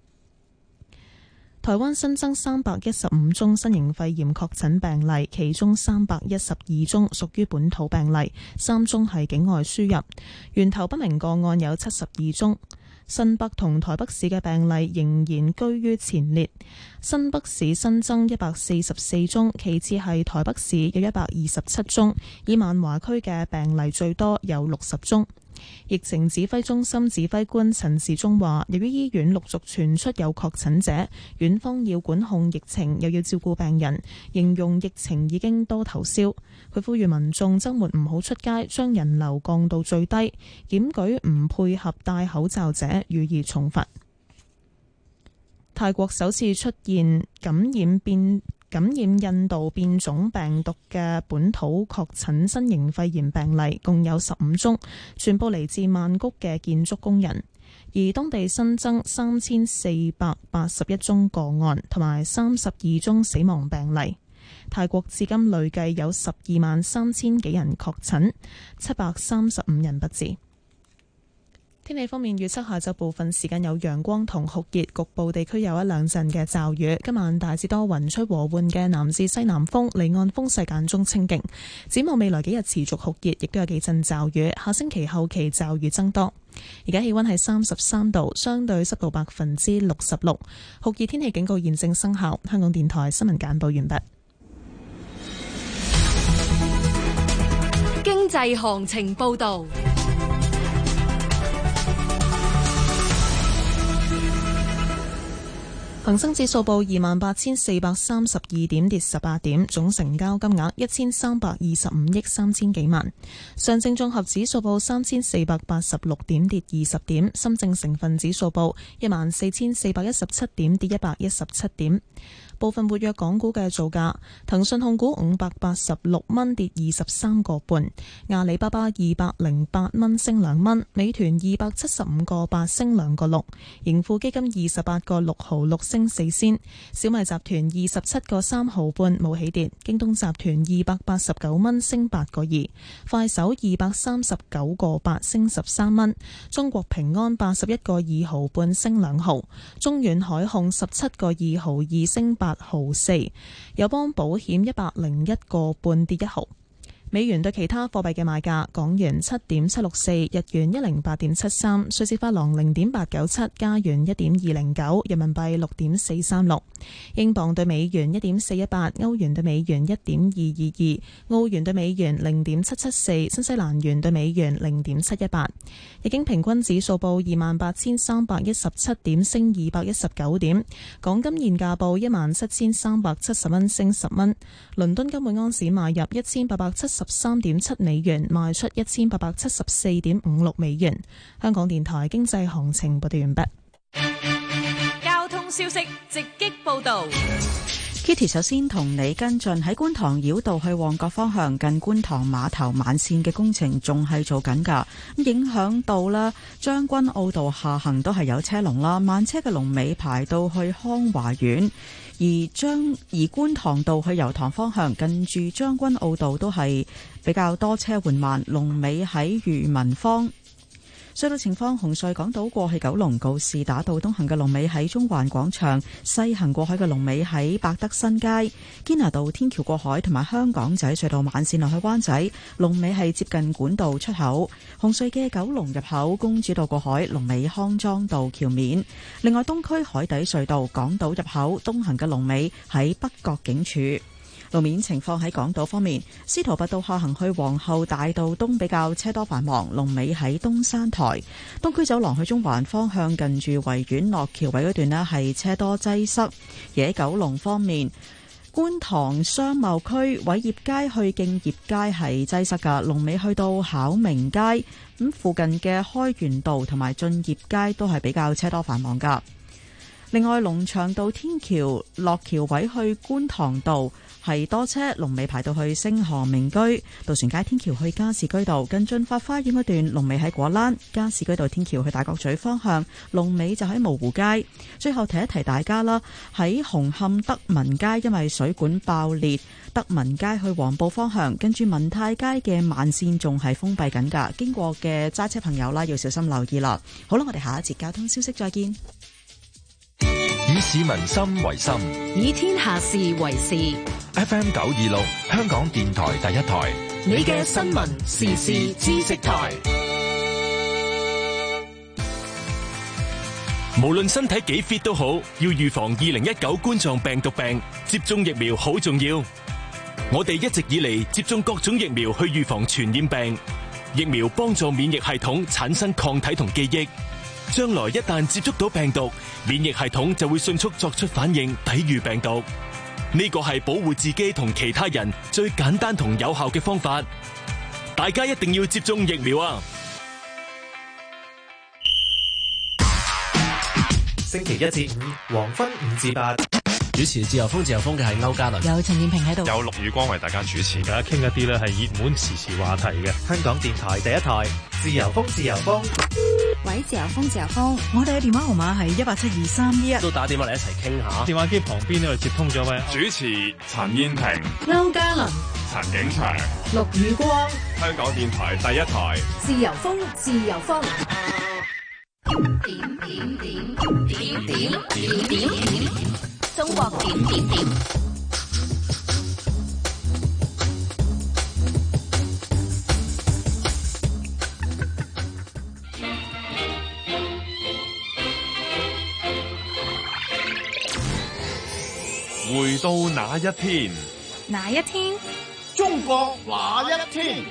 台灣新增315宗新型肺炎確診病例，其中312宗屬於本土病例，3宗係境外輸入。源頭不明個案有72宗。新北同台北市嘅病例仍然居於前列，新北市新增144宗，其次係台北市有127宗，以萬華區嘅病例最多有60宗。疫情指揮中心指揮官陳時中話，由於醫院陸續傳出有確診者，院方要管控疫情，又要照顧病人，形容疫情已經多頭燒。佢呼籲民眾週末唔好出街，將人流降到最低，檢舉唔配合戴口罩者予以重罰。泰國首次出現感染變感染印度變種病毒嘅本土確診新型肺炎病例共有15宗，全部嚟自曼谷嘅建築工人。而當地新增3481宗個案，同埋32宗死亡病例。泰國至今累計有123000幾人確診，735人不治。天氣方面預測，下晝部分時間有陽光同酷熱，局部地區有一兩陣嘅驟雨。今晚大致多雲，吹和緩嘅南至西南風，離岸風勢間中清勁。展望未來幾日持續酷熱，亦都有幾陣驟雨。下星期後期驟雨增多。而家氣溫係33度，相對濕度66%。酷熱天氣警告現正生效。香港電台新聞簡報完畢。 經濟行情報道。 恒生指數報28,432點，跌18點，總成交金額1325億3000幾萬。上證綜合指數報3486點，跌20點。深證成分指數報14417點，跌117點。部分活躍港股嘅造價：騰訊控股586蚊，跌23個半；阿里巴巴208蚊，升2蚊；美團275個8，升2個6；盈富基金28個6毫6，升4仙；小米集團27個3毫半，冇起跌；京東集團289蚊，升8個2；快手239個8，升13蚊；中國平安81個2毫半，升2毫；中遠海控17個2毫2，升8毫4，友邦保險101個半，跌1毫。美元對其他貨幣嘅賣價：港元7.764，日元108.73，瑞士法郎0.897，加元1.209，人民幣6.436，英鎊對美元1.418，歐元對美元1.222，澳元對美元0.774，新西蘭元對美元0.718。日經平均指數報28,317點，升219點。港金現價報17,370蚊，升10蚊。倫敦金每盎司買入1873.7美元，賣出1874.56美元。香港電台經濟行情報道完畢。 交通消息直擊報道。 Kitty 首先同你跟進，喺觀塘繞道去旺角方向近觀塘碼頭慢線嘅工程仲係做緊㗎，影響到啦將軍澳道下行都係有車龍啦，慢車嘅龍尾排到去康華苑。而觀塘道去油塘方向近住將軍澳道都係比較多車緩慢，龍尾喺裕民坊。隧道情況：紅隧港島過去九龍告士打道東行嘅龍尾喺中環廣場，西行過海嘅龍尾喺百德新街。堅拿道天橋過海同埋香港仔隧道慢線落去灣仔，龍尾係接近管道出口。紅隧嘅九龍入口公主道過海，龍尾康莊道橋面。另外，東區海底隧道港島入口東行嘅龍尾喺北角警署。路面情況喺港島方面，司徒拔道下行去皇后大道東比較車多繁忙，龍尾喺東山台。東區走廊去中環方向近住維園落橋位嗰段呢係車多擠塞。而喺九龍方面，觀塘商貿區偉業街去敬業街係擠塞㗎，龍尾去到巧明街。咁附近嘅開源道同埋駿業街都係比較車多繁忙㗎。另外，龍翔道天橋落橋位去觀塘道係多車，龍尾排到去星河名居。渡船街天橋去加士居道近駿發花園嗰段龍尾喺果欄。加士居道天橋去大角咀方向龍尾就喺蕪湖街。最後提一提大家啦，喺紅磡德民街因為水管爆裂，德民街去黃埔方向跟住民泰街嘅慢線仲係封閉緊㗎，經過嘅揸車朋友啦要小心留意啦。好啦，我哋下一節交通消息再見。 以市民心為心， 以天下事為事。 FM 926，香港電台第一台， 你嘅新聞時事知識台。 無論身體幾 fit 都好，要預防2019冠狀病毒病，接種疫苗好重要。我哋一直以嚟接種各種疫苗去預防傳染病，疫苗幫助免疫系統產生抗體同記憶。將來一旦接觸到病毒，免疫系統就會迅速作出反應，抵禦病毒。呢個係保護自己同其他人最簡單同有效嘅方法。大家一定要接種疫苗啊！ 星期一至五黃昏5至8， 主持自由風嘅係歐嘉倫， 有陳燕平喺度， 有陸宇光為大家主持， 大家傾一啲咧係熱門時事話題嘅。 香港電台第一台自由風。 喂，自由風， 我哋嘅電話號碼係1872311， 都打電話嚟一齊傾下。 電話機旁邊呢度接通咗位主持陳燕平、 歐嘉倫、 陳景祥、 陸宇光， 香港電台第一台自由風。點，中國點。 回到那一天， 哪一天？ 中國那一天。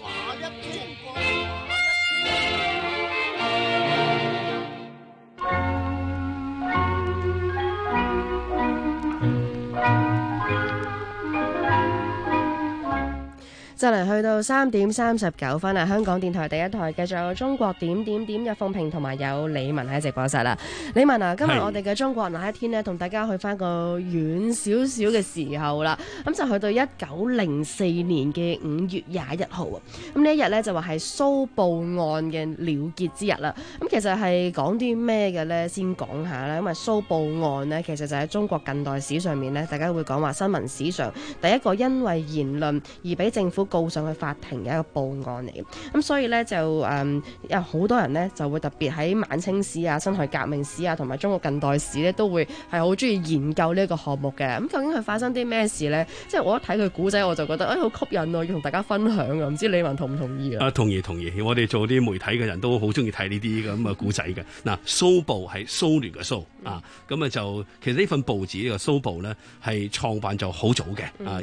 就嚟去到3點39分啦！香港電台第一台繼續有中國點有鳳萍同埋有李文喺直播室啦。李文啊，今日我哋嘅中國那一天呢，同大家去翻個遠少少嘅時候啦。咁就去到1904年嘅5月21號啊。咁呢一日呢，就話係蘇捕案嘅了結之日啦。咁其實係講啲咩嘅呢？先講下啦。因為蘇捕案呢，其實就喺中國近代史上面呢，大家會講話新聞史上第一個因為言論而俾政府告上去法庭嘅一個報案嚟嘅，咁所以呢，就有好多人呢就會特別喺晚清史啊、辛亥革命史啊同埋中國近代史呢都會係好中意研究呢一個項目嘅。咁究竟佢發生啲咩事呢？即係我一睇佢古仔我就覺得好吸引啊，要同大家分享啊！唔知李文同唔同意啊？ 同意。我哋做啲媒體嘅人都好中意睇呢啲咁嘅古仔嘅。嗱，蘇捕係蘇聯嘅蘇啊，咁啊就其實呢份報紙呢個蘇捕呢係創辦就好早嘅啊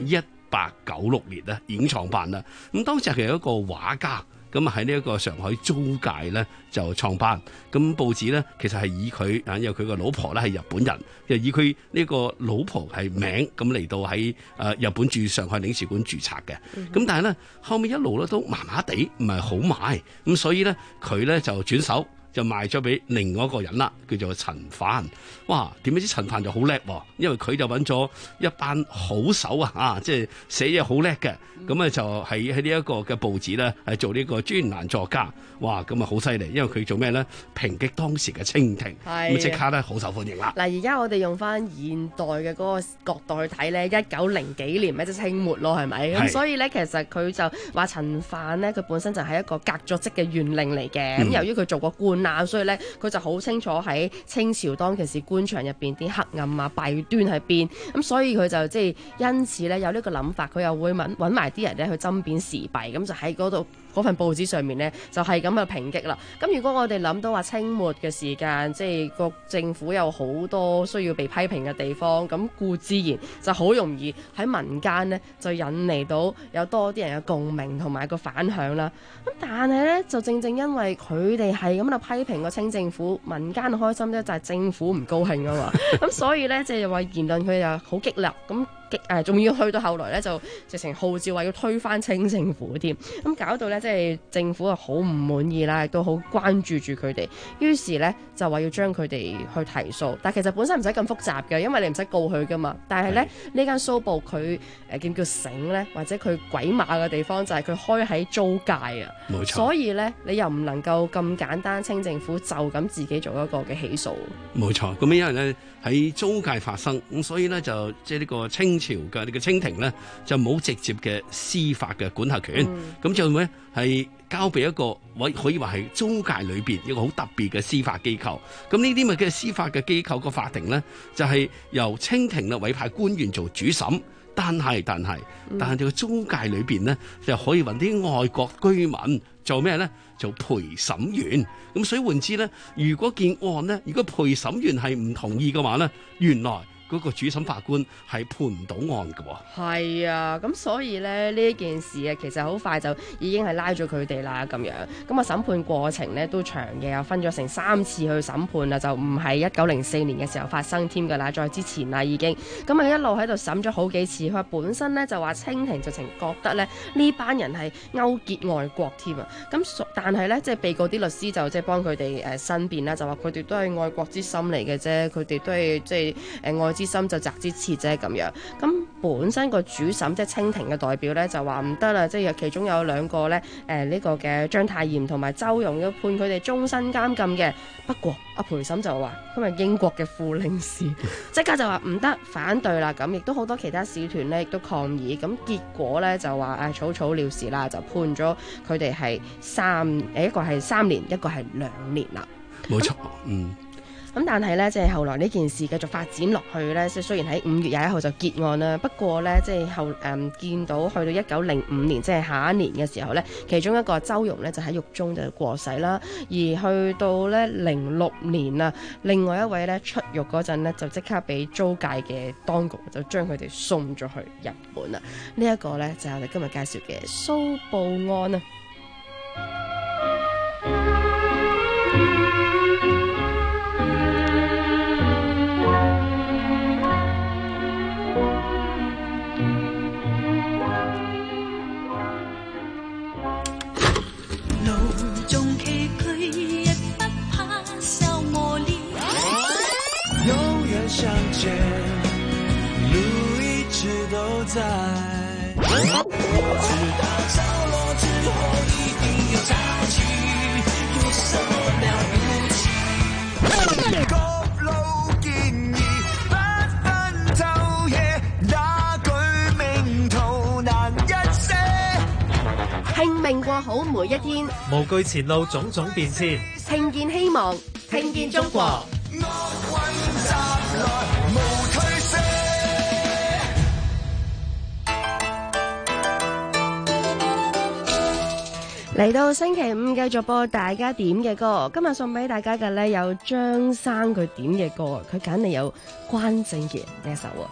1896年咧已經創辦啦。咁當時係有一個畫家，咁喺呢一個上海租界咧就創辦。咁報紙咧其實係以佢因為佢個老婆咧係日本人，就以佢呢個老婆係名咁嚟到喺日本駐上海領事館註冊嘅。咁但係咧後面一路咧都麻麻地，唔係好賣。咁所以咧佢咧就轉手，就賣咗俾另外一個人啦，叫做陳範。哇！點知陳範就好叻喎，因為佢就揾咗一班好手啊，即係寫嘢好叻嘅。咁啊就喺呢一個嘅報紙咧，係做呢個專欄作家。哇！咁啊好犀利，因為佢做咩咧？抨擊當時嘅清廷，咁即刻咧好受歡迎啦。 嗱，而家我哋用翻現代嘅嗰個角度去睇咧，1900幾年咪即係清末咯，係咪？咁所以咧，其實佢就話陳範咧，佢本身就係一個革咗職嘅縣令嚟嘅。咁由於佢做過官，所以咧佢就好清楚喺清朝當其時官場入邊啲黑暗啊、弊端喺邊。咁所以佢就即係因此咧有呢個諗法，佢又會揾埋啲人咧去針砭時弊，咁就喺嗰度嗰份報紙上面呢，就係咁嘅抨擊啦。咁如果我哋諗到話清末嘅時間，即係個政府有好多需要被批評嘅地方，咁故自然就好容易喺民間呢，就引嚟到有多啲人嘅共鳴同埋個反響啦。咁但係呢，就正正因為佢哋係咁樣批評個清政府，民間開心啫，就係政府唔高興啊嘛。咁所以呢，即係話言論佢又好激烈咁。仲要去到後來咧，就直情號召話要推翻清政府添，咁搞到咧即係政府啊好唔滿意啦，亦都好關注住佢哋，於是咧就話要將佢哋去提訴，但係其實本身唔使咁複雜嘅，因為你唔使告佢噶嘛。但係咧呢間蘇捕佢叫醒咧，或者佢鬼馬嘅地方就係佢開喺租界啊，冇錯。所以咧你又唔能夠咁簡單清政府就咁自己做一個嘅起訴。冇錯，咁因為咧喺租界發生，咁所以咧就即係呢個清朝嘅呢個清廷咧就冇直接嘅司法嘅管轄權，咁就會係交俾一個可以話係租界裏邊一個好特別嘅司法機構。咁呢啲咪嘅司法嘅機構個法庭咧就係由清廷咧委派官員做主審，但係個租界裏邊咧就可以揾啲外國居民做咩咧？做陪審員。咁所以換之咧，如果件案咧，如果陪審員係唔同意嘅話咧，原來嗰個主審法官係判唔到案嘅喎。係啊，咁所以咧呢一件事啊，其實好快就已經係拉咗佢哋啦咁樣。咁啊審判過程咧都長嘅，又分咗成3次去審判啦，就唔係1904年嘅時候發生添㗎啦，再之前啦已經。咁啊一路喺度審咗好幾次，佢話本身咧就話清廷直情覺得咧呢班人係勾結外國添啊。咁但係咧即係被告啲律師就即係幫佢哋申辯啦，就話佢哋都係愛國之心嚟嘅啫，佢哋都係即係愛之心就責之切啫咁樣。咁本身個主審即係清廷嘅代表咧就話唔得啦，即係其中有兩個咧呢個嘅章太炎同埋周融要判佢哋終身監禁嘅。不過阿陪審就話今日英國嘅副領事即刻就話唔得，反對啦。咁亦都好多其他使團咧亦都抗議。咁結果咧就話草草了事啦，就判咗佢哋係一個係3年，一個係2年啦。 冇錯， 咁但係咧，即係後來呢件事繼續發展落去咧，即係雖然喺5月21號就結案啦，不過咧，即係後見到去到1905年，即係下一年嘅時候咧，其中一個周融咧就喺獄中就過世啦。而去到咧06年啊，另外一位咧出獄嗰陣咧，就即刻俾租界嘅當局就將佢哋送咗去日本啦。呢一個咧就係我哋今日介紹嘅蘇報案啊。 相见，路一直都在。我知道着落之後一定有潮起，有什麼了不起？各路建議不分晝夜，那句名圖難一些。 拼命過好每一天， 無懼前路種種變遷， 聽見希望，聽見中國。嚟到星期五繼續播大家點嘅歌，今日送俾大家嘅呢有張生佢點嘅歌，佢揀嚟有關正傑呢一首啊。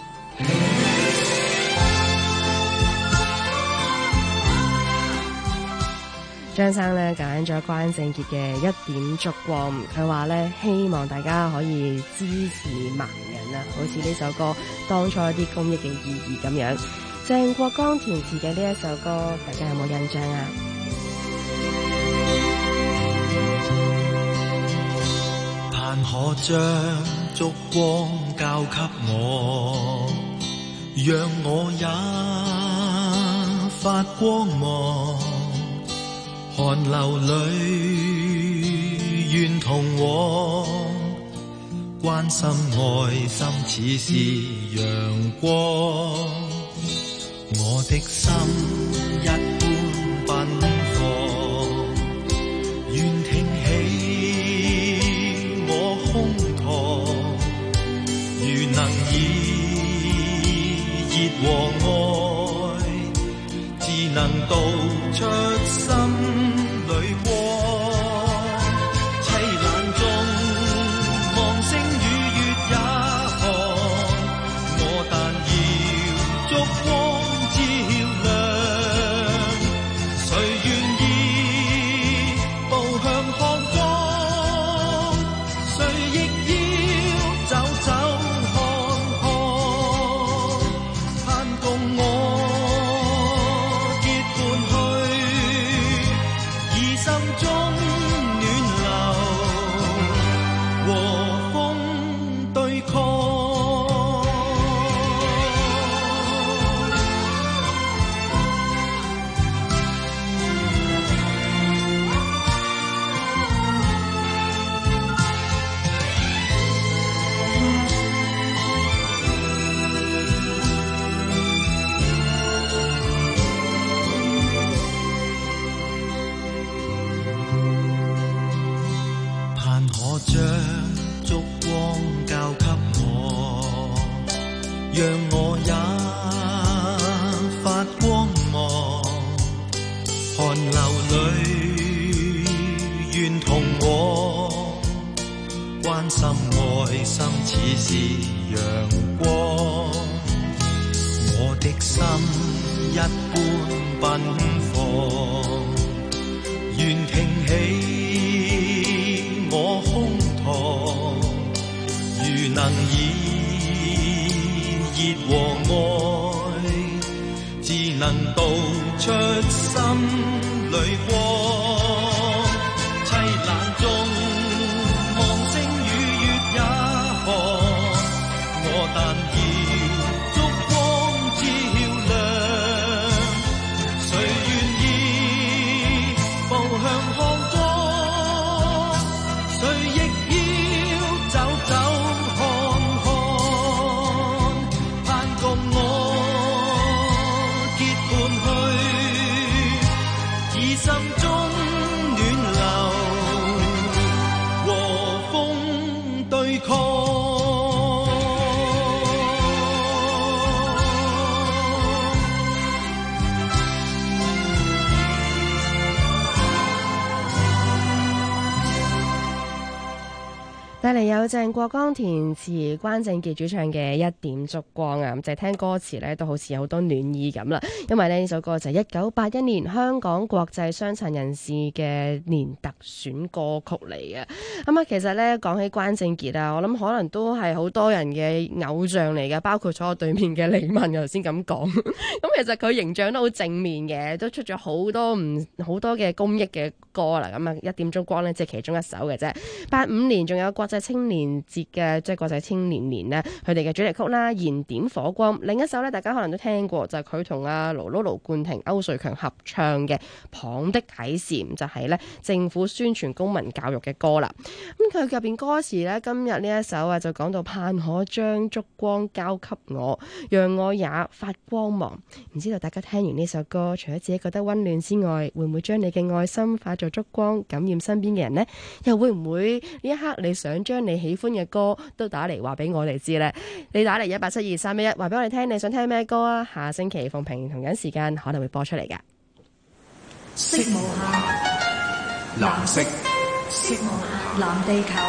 張生呢揀咗關正傑嘅一點燭光，佢話呢希望大家可以支持盲人啊，好似呢首歌當初一啲公益嘅意義咁樣。鄭國江填詞嘅呢一首歌，大家有冇印象啊？ 盼可將燭光交給我，讓我也發光芒。寒流裏願同往，關心愛心似是陽光。我的心一般奔放，願挺起我胸膛，如能以熱和愛，只能道出心裏光。淒冷中望星與月也寒，我但要燭光照亮。誰願意步向看光？誰亦要走走看看，盼共我結伴去，以心中暖流和風對抗。盼可將燭光交給我，讓我也發光芒。寒流裏願同往，關心愛心似是陽光。我的心一般奔放，願挺起我胸膛，如能以熱和愛，只能道出心裏光。凄冷中望星與月也寒，我帶嚟有鄭國江填詞、關正傑主唱嘅《一點燭光》啊，咁就係聽歌詞咧都好似有好多暖意咁啦。因為呢首歌就係1981年香港國際傷殘人士嘅年特選歌曲嚟嘅。咁啊，其實咧講起關正傑啊，我諗可能都係好多人嘅偶像嚟嘅，包括咗我對面嘅李文頭先咁講。咁其實佢形象都好正面嘅，都出咗好多嘅公益嘅歌啦。咁啊，《一點燭光》咧即係其中一首嘅啫。85年仲有國際青年節嘅，即係國際青年年呢，佢哋嘅主題曲啦，《燃點火光》。另一首咧，大家可能都聽過，就係佢同阿盧冠廷、歐瑞強合唱嘅《蚌的啟示》，就係咧政府宣傳公民教育嘅歌啦。咁佢入邊歌詞咧，今日呢一首啊，就講到盼可將燭光交給我，讓我也發光芒。唔知道大家聽完呢首歌，除咗自己覺得溫暖之外，會唔會將你嘅愛心化作燭光，感染身邊嘅人呢？又會唔會呢一刻你想將你喜歡嘅歌都打嚟話俾我哋知呢？你打嚟1872311，話俾我哋聽你想聽咩歌啊？下星期逢平同樣時間可能會播出嚟㗎。 色無限，藍色，色無限，藍地球。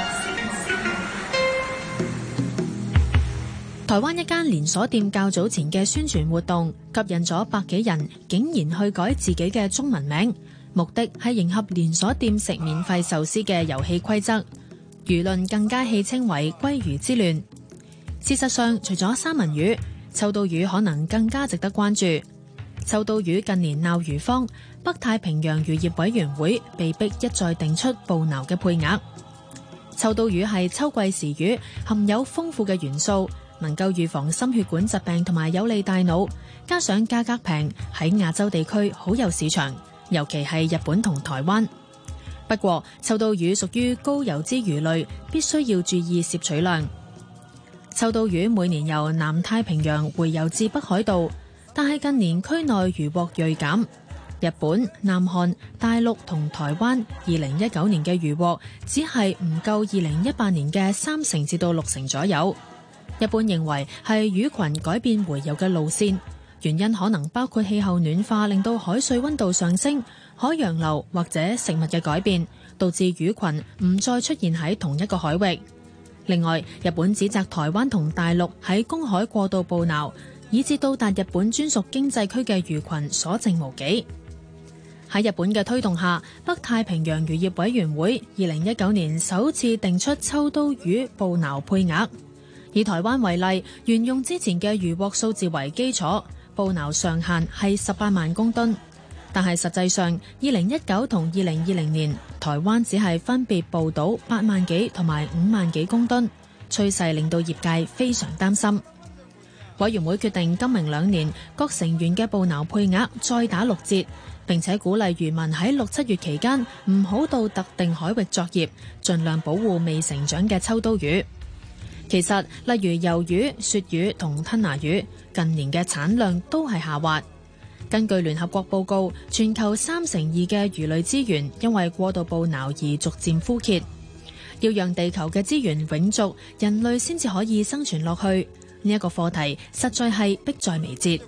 台灣一間連鎖店較早前嘅宣傳活動，吸引咗百幾人，竟然去改自己嘅中文名，目的係迎合連鎖店食免費壽司嘅遊戲規則。輿論更加戲稱為鮭魚之亂。事實上，除咗三文魚，秋刀魚可能更加值得關注。秋刀魚近年鬧魚荒，北太平洋漁業委員會被迫一再定出捕撈嘅配額。秋刀魚係秋季時魚，含有豐富嘅元素，能夠預防心血管疾病同埋有利大腦，加上價格平，喺亞洲地區好有市場，尤其係日本同台灣。不過，秋刀魚屬於高油脂魚類，必須要注意攝取量。秋刀魚每年由南太平洋回游至北海道，但係近年區內漁獲銳減。日本、南韓、大陸同台灣2019年嘅漁獲只係唔夠2018年嘅30%至到60%左右。一般認為係魚群改變回游嘅路線，原因可能包括氣候暖化令到海水溫度上升、海洋流或者食物嘅改變，導致魚群唔再出現喺同一個海域。另外，日本指責台灣同大陸喺公海過度捕撈，以致到達日本專屬經濟區嘅魚群所剩無幾。喺日本嘅推動下，北太平洋漁業委員會2019年首次定出秋刀魚捕撈配額。以台灣為例，沿用之前嘅漁獲數字為基礎，捕撈上限係18萬公噸。但係實際上，2019同2020年，台灣只係分別捕到8萬幾同埋5萬幾公噸，趨勢令到業界非常擔心。委員會決定今明2年各成員嘅捕撈配額再打6折，並且鼓勵漁民喺6、7月期間唔好到特定海域作業，盡量保護未成長嘅秋刀魚。其實，例如魷魚、鱈魚同吞拿魚，近年嘅產量都係下滑。根據聯合國報告，全球2/3嘅魚類資源因為過度捕撈而逐漸枯竭。要讓地球嘅資源永續，人類先至可以生存落去。呢一個課題實在係迫在眉睫。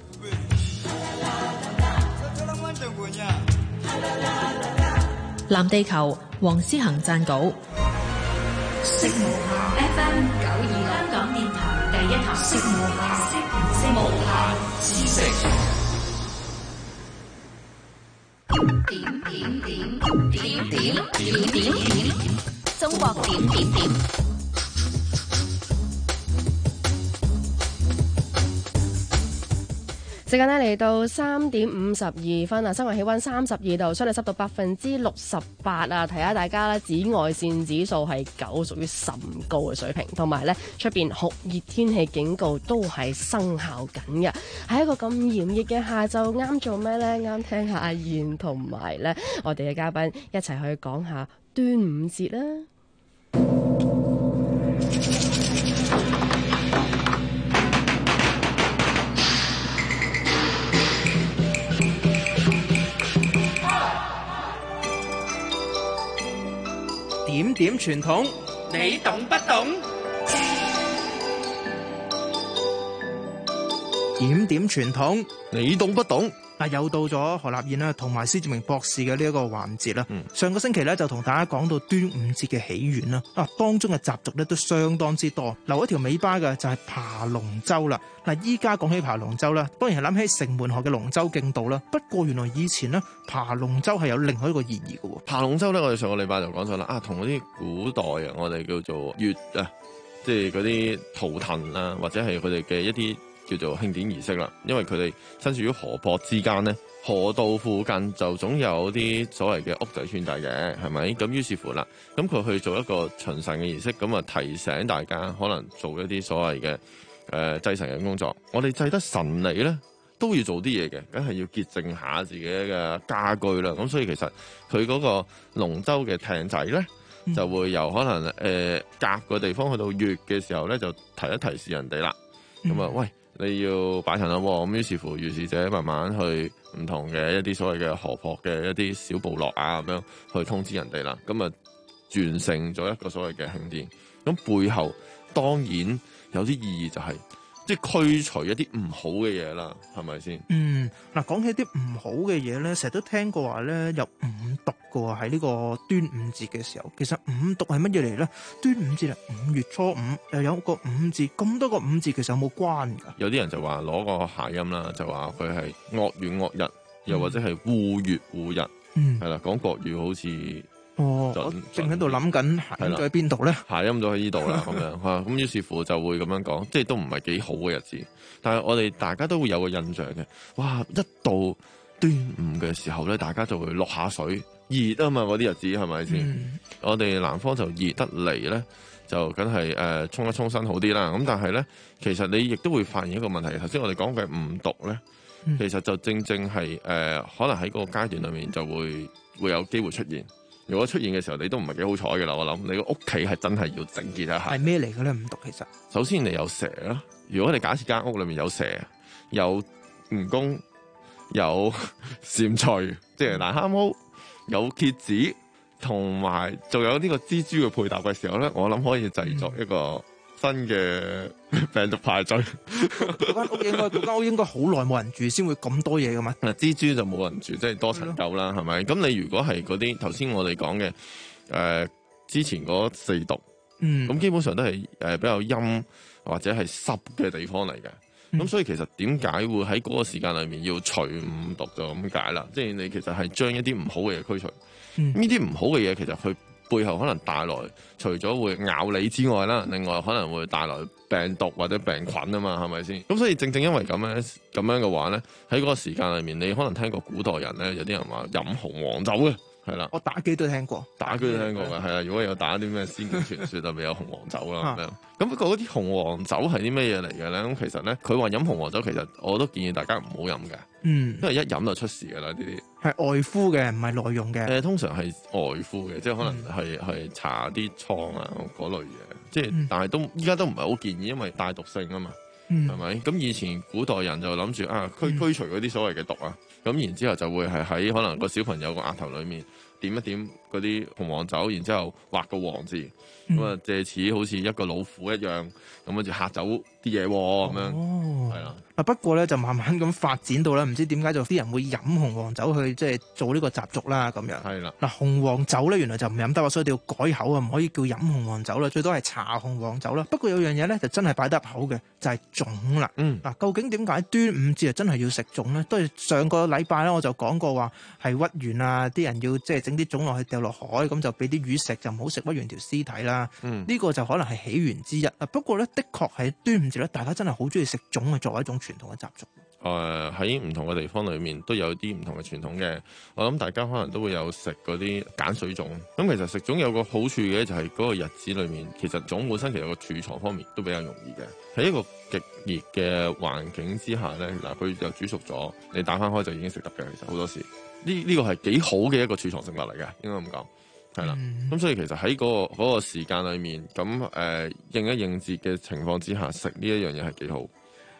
藍地球，黃思恒撰稿。 FM 92香港電台第一台，色無限知識。點，中國點。 時間呢嚟到3點52分啊，室外氣溫32度，相對濕度68%啊。提下大家咧，紫外線指數係9，屬於甚高嘅水平，同埋咧出邊酷熱天氣警告都係生效緊嘅。喺一個咁炎熱嘅下晝，啱做咩呢？啱聽下阿燕同埋咧我哋嘅嘉賓一齊去講下端午節啦。 點傳統，你懂不懂？點傳統，你懂不懂？ 嗱，又到咗何立燕啦，同埋施志明博士嘅呢一個環節啦。上個星期咧就同大家講到端午節嘅起源啦，當中嘅習俗咧都相當之多，留一條尾巴嘅就係爬龍舟啦。嗱，依家講起爬龍舟啦，當然係諗起城門河嘅龍舟競渡啦。不過原來以前咧爬龍舟係有另外一個意義嘅喎。 爬龍舟咧，我哋上個禮拜就講咗啦，同嗰啲古代啊，我哋叫做月啊，即係嗰啲圖騰啊，或者係佢哋嘅一啲叫做慶典儀式啦。因為佢哋身處於河泊之間咧，河道附近就總有啲所謂嘅屋仔村仔嘅，係咪？咁於是乎啦，咁佢去做一個巡神嘅儀式，咁啊提醒大家可能做一啲所謂嘅祭神嘅工作。我哋祭得神嚟咧，都要做啲嘢嘅，梗係要潔淨下自己嘅家居啦。咁所以其實佢嗰個龍舟嘅艇仔咧，就會由可能隔個地方去到月嘅時候咧，就提一提示人哋啦。咁啊，喂，你要擺陣啦喎。咁於是乎，如是者慢慢去唔同嘅一啲所謂嘅河泊嘅一啲小部落啊，咁樣去通知人哋啦。咁啊，完成咗一個所謂嘅慶典。咁背後當然有啲意義，就係即係驅除一啲唔好嘅嘢啦，係咪先？ 嗱，講起啲唔好嘅嘢咧，成日都聽過話咧有五毒嘅喎，喺呢個端午節嘅時候。其實五毒係乜嘢嚟咧？端午節係5月初5，又有個五字，咁多個五字其實有冇關㗎？ 有啲人就話攞個諧音啦，就話佢係惡月惡日，又或者係惡月惡日，係啦，講國語好似。 我正喺度諗緊諧音咗喺邊度咧？ 諧音咗喺呢度啦，咁樣嚇，咁於是乎就會咁樣講，即係都唔係幾好嘅日子。但係我哋大家都會有個印象嘅，哇！一到端午嘅時候咧，大家就會落下水，熱啊嘛，嗰啲日子係咪先？我哋南方就熱得嚟咧，就梗係沖一沖身好啲啦。咁但係咧，其實你亦都會發現一個問題。頭先我哋講嘅五毒咧，其實就正係可能喺嗰個階段裏面就會有機會出現。如果出現嘅時候，你都唔係幾好彩嘅啦。我諗你個屋企係真係要整潔一下。 係咩嚟嘅咧？五毒其實首先你有蛇啦。如果你假設間屋裏面有蛇、有蜈蚣、有蟾蜍，即係癩蛤蟆、有蠍子，同埋仲有呢個蜘蛛嘅配搭嘅時候咧，我諗可以製作一個新嘅病毒排序。 嗰間屋應該好耐冇人住先會咁多嘢噶嘛？ 蜘蛛就冇人住，即係多塵夠啦，係咪？咁你如果係嗰啲頭先我哋講嘅之前嗰4毒，咁基本上都係比較陰或者係濕嘅地方嚟嘅。咁所以其實點解會喺嗰個時間裏面要除五毒就咁解啦？即係你其實係將一啲唔好嘅嘢驅除。呢啲唔好嘅嘢其實佢背後可能帶來除咗會咬你之外啦，另外可能會帶來病毒或者病菌啊嘛，係咪先？咁所以正因為咁樣嘅話咧，喺嗰個時間裏面，你可能聽過古代人咧，有啲人話飲紅黃酒嘅，係啦。 我打機都聽過， 打機都聽過嘅，係啦。如果有打啲咩仙劍傳說，特別有紅黃酒啦咁樣。咁嗰啲紅黃酒係啲咩嘢嚟嘅咧？咁其實咧，佢話飲紅黃酒，其實我都建議大家唔好飲嘅。因為一飲就出事㗎啦，呢啲係外敷嘅，唔係內用嘅。 通常係外敷嘅，即係可能係搽啲瘡啊嗰類嘢。即係，但係依家都唔係好建議，因為帶毒性啊嘛，係咪？咁以前古代人就諗住驅除嗰啲所謂嘅毒啊，咁然之後就會係喺可能個小朋友個額頭裏面點一點嗰啲紅黃酒，然之後畫個黃字，咁啊借此好似一個老虎一樣，咁跟住嚇走啲嘢咁樣，係啦。 不過咧就慢慢咁發展到咧，唔知點解就啲人會飲紅黃酒去即係做呢個習俗啦咁樣。 係啦， 嗱紅黃酒咧原來就唔飲得，所以要改口啊，唔可以叫飲紅黃酒啦，最多係茶紅黃酒啦。不過有樣嘢咧就真係擺得入口嘅，就係粽啦。嗱，究竟點解端午節啊真係要食粽咧？都係上個禮拜咧我就講過話係屈原啊，啲人要即係整啲粽落去掉落海，咁就俾啲魚食，就唔好食屈原條屍體啦。呢個就可能係起源之一啊。不過咧的確喺端午節咧，大家真係好中意食粽啊，作為一種傳統嘅習俗。 喺唔同嘅地方裏面都有啲唔同嘅傳統嘅，我諗大家可能都會有食嗰啲鹼水粽。咁其實食粽有個好處嘅就係嗰個日子裏面，其實粽本身其實個儲藏方面都比較容易嘅。喺一個極熱嘅環境之下咧，嗱佢就煮熟咗，你打翻開就已經食得嘅。其實好多時呢個係幾好嘅一個儲藏食物嚟嘅，應該咁講。係啦，咁所以其實喺嗰個時間裏面，咁應一應節嘅情況之下，食呢一樣嘢係幾好。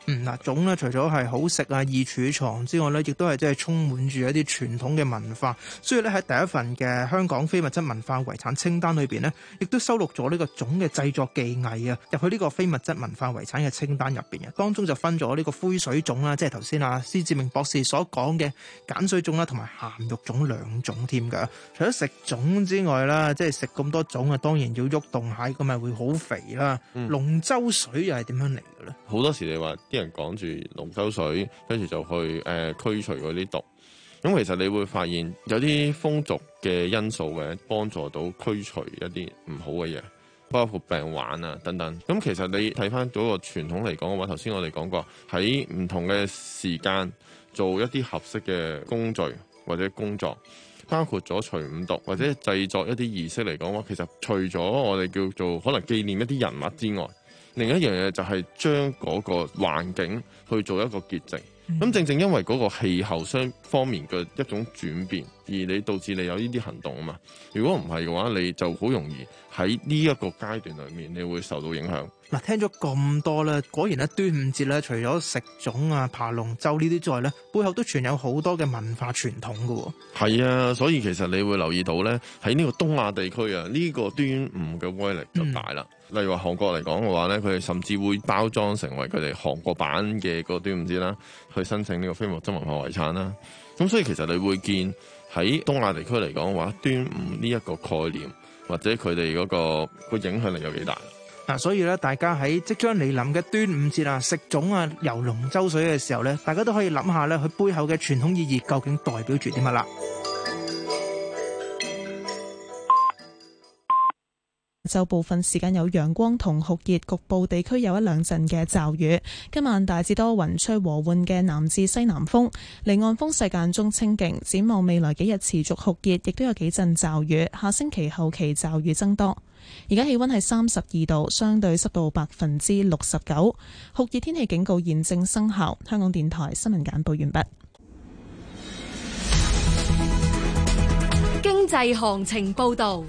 嗱，粽咧除咗係好食啊、易儲藏之外咧，亦都係真係充滿住一啲傳統嘅文化。所以咧喺第一份嘅香港非物質文化遺產清單裏邊呢，亦都收錄咗呢個粽嘅製作技藝啊，入去呢個非物質文化遺產嘅清單入邊嘅。當中就分咗呢個灰水粽啦，即係頭先啊施志明博士所講嘅鹼水粽啦，同埋鹹肉粽兩種添㗎。除咗食粽之外啦，即係食咁多粽啊，當然要喐動下，咁咪會好肥啦。龍舟水又係點樣嚟嘅咧？ 好多時你話啲人講住龍舟水，跟住就去驅除嗰啲毒。咁其實你會發現有啲風俗嘅因素嘅幫助到驅除一啲唔好嘅嘢，包括病患啊等等。咁其實你睇翻嗰個傳統嚟講嘅話，頭先我哋講過喺唔同嘅時間做一啲合適嘅工序或者工作，包括咗除五毒或者製作一啲儀式嚟講嘅話，其實除咗我哋叫做可能紀念一啲人物之外，另一樣嘢就係將嗰個環境去做一個潔淨。咁正正因為嗰個氣候雙方面嘅一種轉變，而你導致你有呢啲行動啊嘛。如果唔係嘅話，你就好容易喺呢一個階段裏面，你會受到影響。 嗱，聽咗咁多咧，果然咧端午節咧，除咗食粽啊、爬龍舟呢啲之外咧，背後都存有好多嘅文化傳統㗎喎。 係啊，所以其實你會留意到咧，喺呢個東亞地區啊，呢個端午嘅威力就大啦。例如話韓國嚟講嘅話咧，佢哋甚至會包裝成為佢哋韓國版嘅個端午節啦，去申請呢個非物質文化遺產啦。咁所以其實你會見喺東亞地區嚟講嘅話，端午呢一個概念或者佢哋嗰個影響力有幾大？ 所以咧，大家喺即將嚟臨嘅端午節啊，食粽啊、遊龍舟水嘅時候咧，大家都可以諗下咧，佢背後嘅傳統意義究竟代表住啲乜啦？ 就部分時間有陽光同酷熱，局部地區有一兩陣嘅驟雨。今晚大致多雲，吹和緩嘅南至西南風，離岸風勢間中清勁。展望未來幾日持續酷熱，亦都有幾陣驟雨。下星期後期驟雨增多。而家氣溫係32度，相對濕度69%，酷熱天氣警告現正生效。香港電台新聞簡報完畢。 經濟行情報道。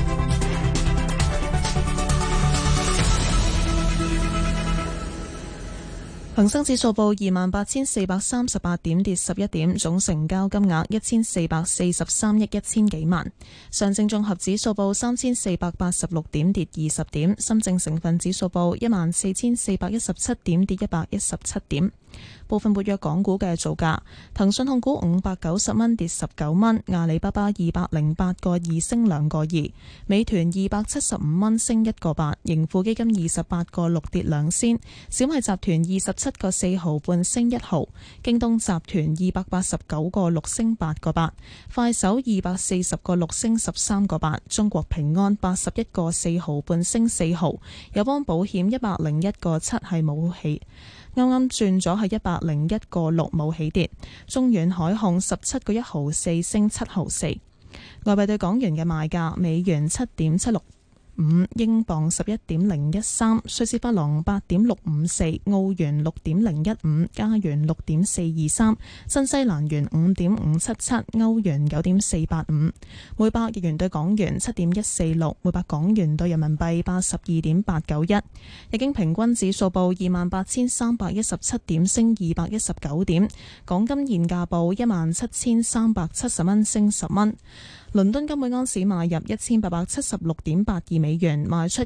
恒生指數報28,438點，跌11點，總成交金額1443億1000幾萬。上證綜合指數報3486點，跌20點。深證成分指數報14417點，跌117點。部分活躍港股嘅造價：騰訊控股590蚊，跌19蚊；阿里巴巴208個2升2個2；美團275蚊，升1個8；盈富基金28個6跌2仙；小米集團27個4毫半升1毫；京東集團289個6升8個8；快手240個6升13個8；中國平安81個4毫半升4毫；友邦保險101個7係冇起。啱啱轉咗係101個6冇起跌，中遠海控17個1毫4升7毫4。外幣對港元嘅賣價：美元7.765，英鎊11.013，瑞士法郎8.654，澳元6.015，加元6.423，新西蘭元5.577，歐元9.485，每百日元對港元7.146，每百港元對人民幣82.891。日經平均指數報28,317點，升219點。港金現價報17,370蚊，升10蚊。倫敦金每盎司買入1876.82美元，賣出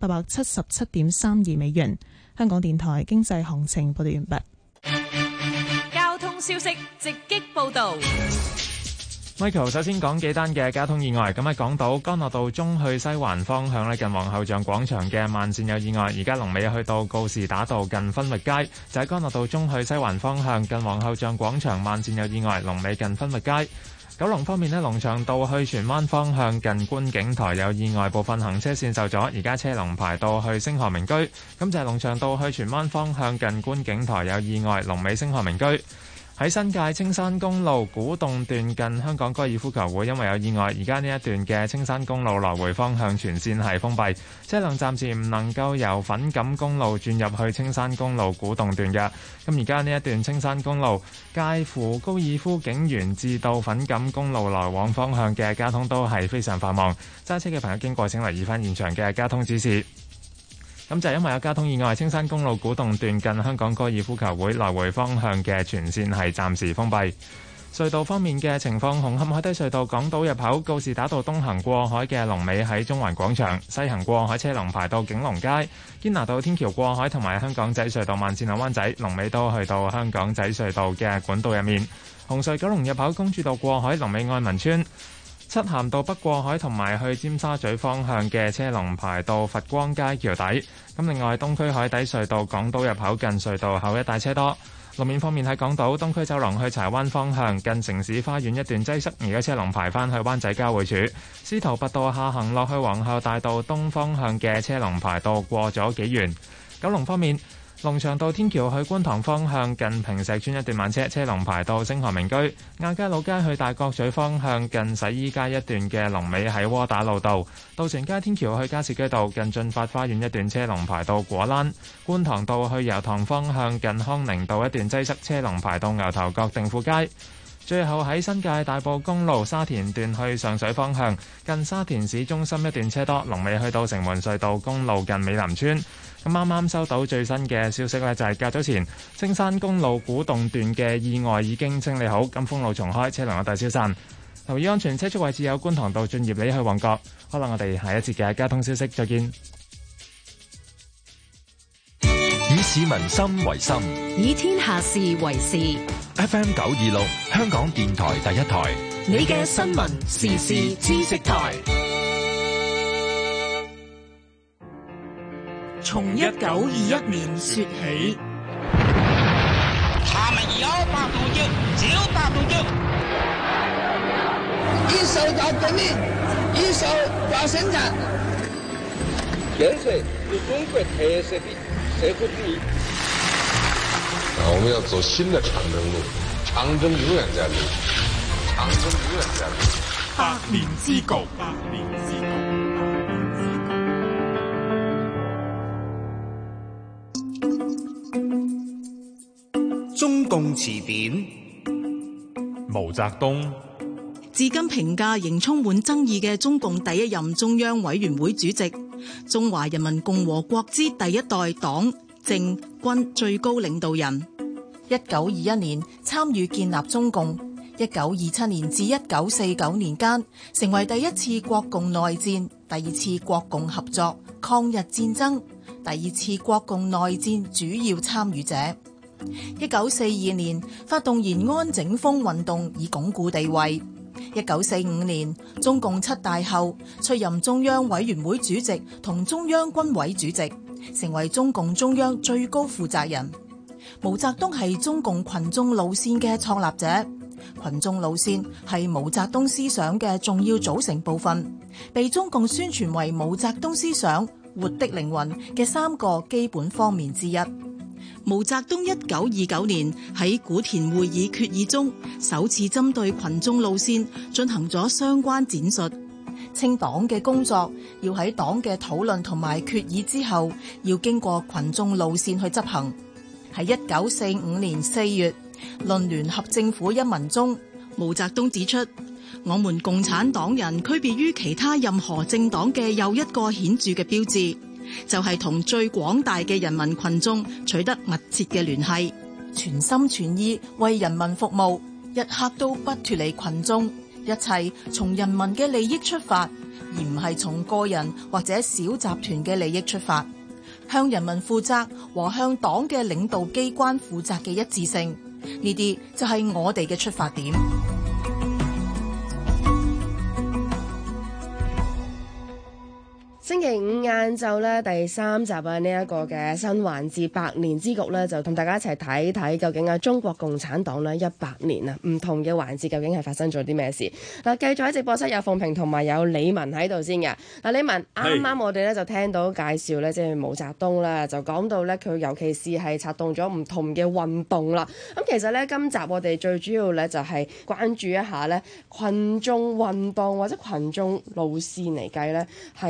1877.32美元。香港電台經濟行情報道完畢。 交通消息直擊報道。 Michael 首先講幾單嘅交通意外。咁喺港島干諾道中去西環方向咧，近皇后像廣場嘅慢線有意外，而家龍尾去到告士打道近分域街。就喺干諾道中去西環方向近皇后像廣場慢線有意外，龍尾近分域街。九龍方面咧，龍翔道去荃灣方向近觀景台有意外，部分行車線受阻，而家車龍排到去星河名居。咁就係龍翔道去荃灣方向近觀景台有意外，龍尾星河名居。喺新界青山公路古洞段近香港高爾夫球會，因為有意外，而家呢一段嘅青山公路來回方向全線係封閉，車輛暫時唔能夠由粉錦公路轉入去青山公路古洞段嘅。咁而家呢一段青山公路介乎高爾夫景園至到粉錦公路來往方向嘅交通都係非常繁忙，揸車嘅朋友經過請留意翻現場嘅交通指示。咁咁就係因為有交通意外，青山公路古洞段近香港高爾夫球會來回方向嘅全線係暫時封閉。隧道方面嘅情況，紅磡海底隧道港島入口告士打道東行過海嘅龍尾喺中環廣場，西行過海車龍排到景隆街。堅拿道天橋過海同埋香港仔隧道慢線灣仔龍尾都去到香港仔隧道嘅管道入面。紅隧九龍入口公主道過海龍尾愛民村。漆咸道北過海同埋去尖沙咀方向嘅車龍排到佛光街橋底。咁另外東區海底隧道港島入口近隧道口一帶車多。路面方面喺港島東區走廊去柴灣方向近城市花園一段擠塞，而家車龍排返去灣仔交匯處。司徒拔道下行落去皇后大道東方向嘅車龍排到過咗紀元。九龍方面，龍翔道天橋去觀塘方向近坪石邨一段慢車，車龍排到星河名居。亞皆老街去大角咀方向近洗衣街一段嘅龍尾喺窩打老道。渡船街天橋去加士居道近駿發花園一段車龍排到果欄。觀塘道去油塘方向近康寧道一段擠塞，車龍排到牛頭角定富街。最後喺新界大埔公路沙田段去上水方向近沙田市中心一段車多，龍尾去到城門隧道公路近美林村。咁啱啱收到最新嘅消息呢，就係較早前青山公路古洞段嘅意外已經清理好，金豐路重開，車輛有大消散。留意安全車速位置有觀塘道駿業里去旺角。可能我哋下一節嘅交通消息再見。 以市民心為心， 以天下事為事。 FM 926香港電台第一台， 你嘅新聞時事知識台。 從1921年說起， 他們有白路椒，就白路椒。一手搞革命，一手搞生產。建設有中國特色的社會主義。 我們要走新的長征路，長征永遠在路，長征永遠在路。 百年之局，百年之局。 中共詞典。 毛澤東。 至今評價仍充滿爭議嘅中共第一任中央委員會主席，中華人民共和國之第一代黨政軍最高領導人。 1921年參與建立中共，1927年至1949年間成為第一次國共內戰、第二次國共合作、抗日戰爭、第二次國共內戰主要參與者。1942年發動延安整風運動以鞏固地位。1945年中共七大後出任中央委員會主席同中央軍委主席，成為中共中央最高負責人。毛澤東係中共群眾路線嘅創立者，群眾路線係毛澤東思想嘅重要組成部分，被中共宣傳為毛澤東思想活的靈魂嘅三個基本方面之一。 毛澤東1929年喺古田會議決議中首次針對群眾路線進行咗相關闡述，稱黨嘅工作要喺黨嘅討論同埋決議之後，要經過群眾路線去執行。喺1945年4月論聯合政府一文中，毛澤東指出，我們共產黨人區別於其他任何政黨嘅又一個顯著嘅標誌，就係同最廣大嘅人民群眾取得密切嘅聯繫，全心全意為人民服務，一刻都不脫離群眾，一切從人民嘅利益出發，而唔係從個人或者小集團嘅利益出發，向人民負責和向黨嘅領導機關負責嘅一致性，呢啲就係我哋嘅出發點。 星期五晏晝咧第3集啊，呢一個嘅新環節百年之局咧，就同大家一齊睇睇究竟啊中國共產黨咧100年啊，唔同嘅環節究竟係發生咗啲咩事？嗱，繼續喺直播室有鳳萍同埋有李文喺度先嘅。嗱，李文啱啱我哋咧就聽到介紹咧，即係毛澤東啦，就講到咧佢尤其是係策動咗唔同嘅運動啦。咁其實咧今集我哋最主要咧就係關注一下咧群眾運動或者群眾路線嚟計咧係咧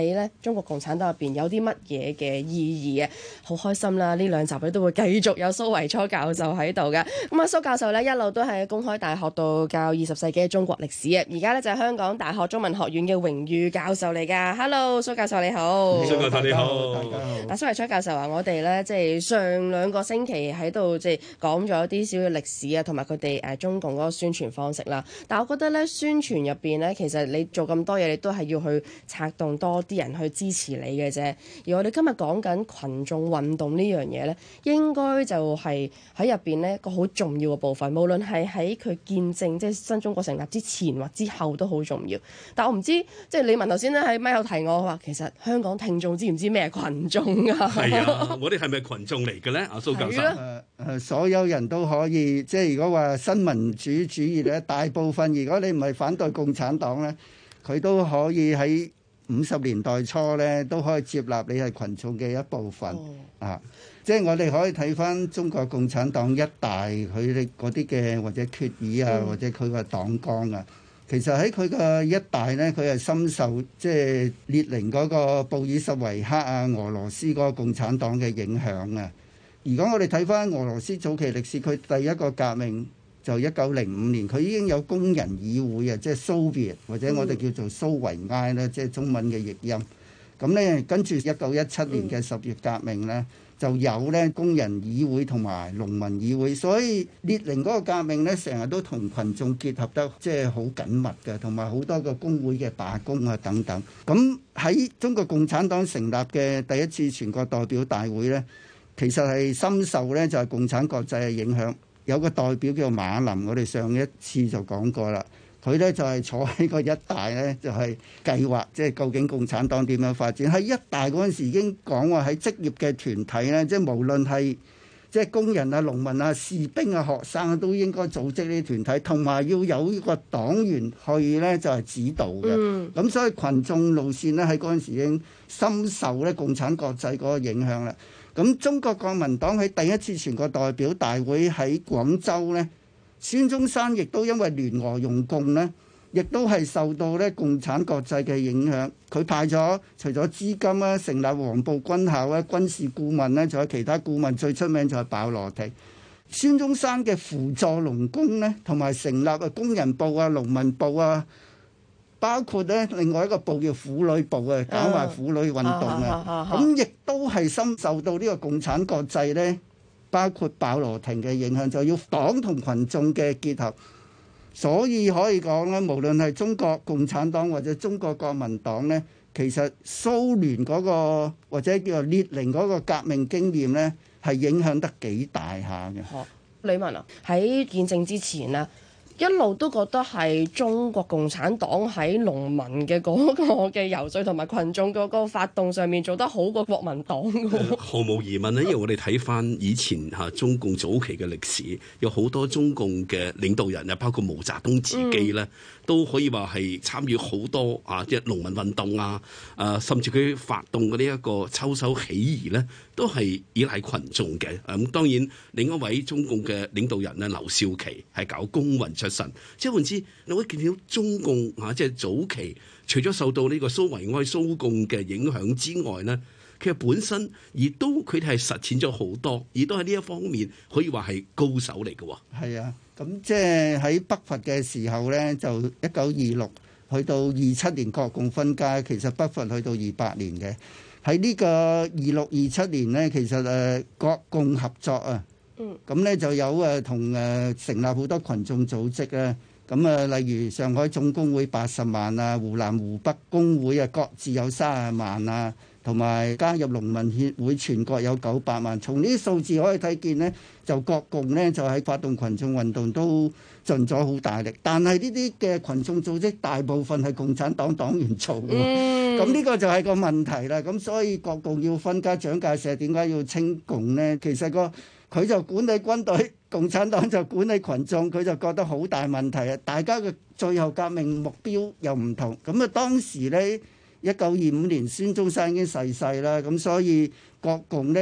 中國共產黨入邊有啲乜嘢嘅意義嘅。好開心啦！呢兩集咧都會繼續有蘇維初教授喺度嘅。咁啊，蘇教授咧一路都係公開大學度教20世紀嘅中國歷史嘅，而家咧就係香港大學中文學院嘅榮譽教授嚟㗎。Hello， 蘇教授你好。 蘇教授你好。 嗱，蘇維初教授話我哋咧即係上2個星期喺度即係講咗啲少少歷史啊，同埋佢哋中共嗰個宣傳方式啦。但係我覺得咧宣傳入邊咧，其實你做咁多嘢，你都係要去策動多啲人去支持你嘅啫。而我哋今日講緊群眾運動呢樣嘢咧，應該就係喺入邊咧一個好重要嘅部分，無論係喺佢見證即係新中國成立之前或之後都好重要。但我唔知即係李文頭先咧喺咪後提我話，其實香港聽眾知唔知咩係群眾啊？ 係啊，我哋係咪群眾嚟嘅咧？阿蘇教授， 所有人都可以，即係如果話新民主主義咧，大部分如果你唔係反對共產黨咧，佢都可以喺50年代初咧都可以接納你係群眾嘅一部分啊！即係我哋可以睇翻中國共產黨一大佢哋嗰啲嘅或者決議啊，或者佢個黨綱啊，其實喺佢嘅一大咧，佢係深受即係列寧嗰個布爾什維克啊、俄羅斯嗰個共產黨嘅影響啊。如果我哋睇翻俄羅斯早期歷史，佢第一個革命就1905年，佢已經有工人議會啊，即係蘇維或者我哋叫做蘇維埃咧，即係中文嘅譯音。咁咧跟住1917年嘅10月革命咧，就有咧工人議會同埋農民議會，所以列寧嗰個革命咧，成日都同群眾結合得即係好緊密嘅，同埋好多個工會嘅罷工啊等等。咁喺中國共產黨成立嘅第一次全國代表大會咧，其實係深受咧就係共產國際嘅影響。有個代表叫馬林，我哋上一次就講過啦。佢咧就係坐喺個一大咧，就係計劃即係究竟共產黨點樣發展。喺一大嗰陣時已經講話喺職業嘅團體咧，即係無論係即係工人啊、農民啊、士兵啊、學生啊，都應該組織呢啲團體，同埋要有呢個黨員去咧就係指導嘅。咁所以群眾路線咧喺嗰陣時已經深受咧共產國際嗰個影響啦。咁中國國民黨喺第一次全國代表大會喺廣州咧，孫中山亦都因為聯俄容共咧，亦都係受到咧共產國際嘅影響。佢派咗除咗資金啦，成立黃埔軍校啦，軍事顧問咧，仲有其他顧問，最出名就係鮑羅廷。孫中山嘅輔助農工咧，同埋成立啊工人部啊、農民部啊。包括咧另外一個部叫婦女部啊，搞埋婦女運動啊，咁亦都係深受到呢個共產國際咧，包括鮑羅廷嘅影響，就要黨同群眾嘅結合。所以可以講咧，無論係中國共產黨或者中國國民黨咧，其實蘇聯嗰個或者叫做列寧嗰個革命經驗咧，係影響得幾大下嘅。 李文啊，喺建政之前啊，一路都覺得係中國共產黨喺農民嘅嗰個嘅游說同埋群眾嗰個發動上面做得好過國民黨嘅。 毫無疑問咧，因為我哋睇翻以前中共早期嘅歷史，有好多中共嘅領導人啊，包括毛澤東自己咧，都可以話係參與好多即係農民運動啊，甚至佢發動嘅呢一個秋收起義咧，都係依賴群眾嘅。咁當然另一位中共嘅領導人咧，劉少奇係搞工運出身，即係換之，你會見到中共即係早期除咗受到呢個蘇維埃蘇共嘅影響之外咧，其實本身佢哋係實踐咗好多，而都喺呢一方面可以話係高手嚟嘅。 係啊，咁即係喺北伐嘅時候咧，就1926去到27年國共分家，其實北伐去到28年嘅。喺呢個26、27年咧，其實國共合作啊，咁咧就有同成立好多群眾組織啊。咁例如上海總工會80萬啊，湖南湖北工會啊，各自有30萬啊，同埋加入農民協會全國有900萬。從呢啲數字可以睇見呢，就國共呢就喺發動群眾運動都盡咗好大力。但係呢啲嘅群眾組織大部分係共產黨黨員做嘅，咁呢個就係個問題啦。咁所以國共要分家，蔣介石點解要清共呢？其實佢就管理軍隊，共產黨就管理群眾，佢就覺得好大問題啊！大家嘅最後革命目標又唔同。咁當時呢，1925年孫中山已經逝世啦，咁所以國共呢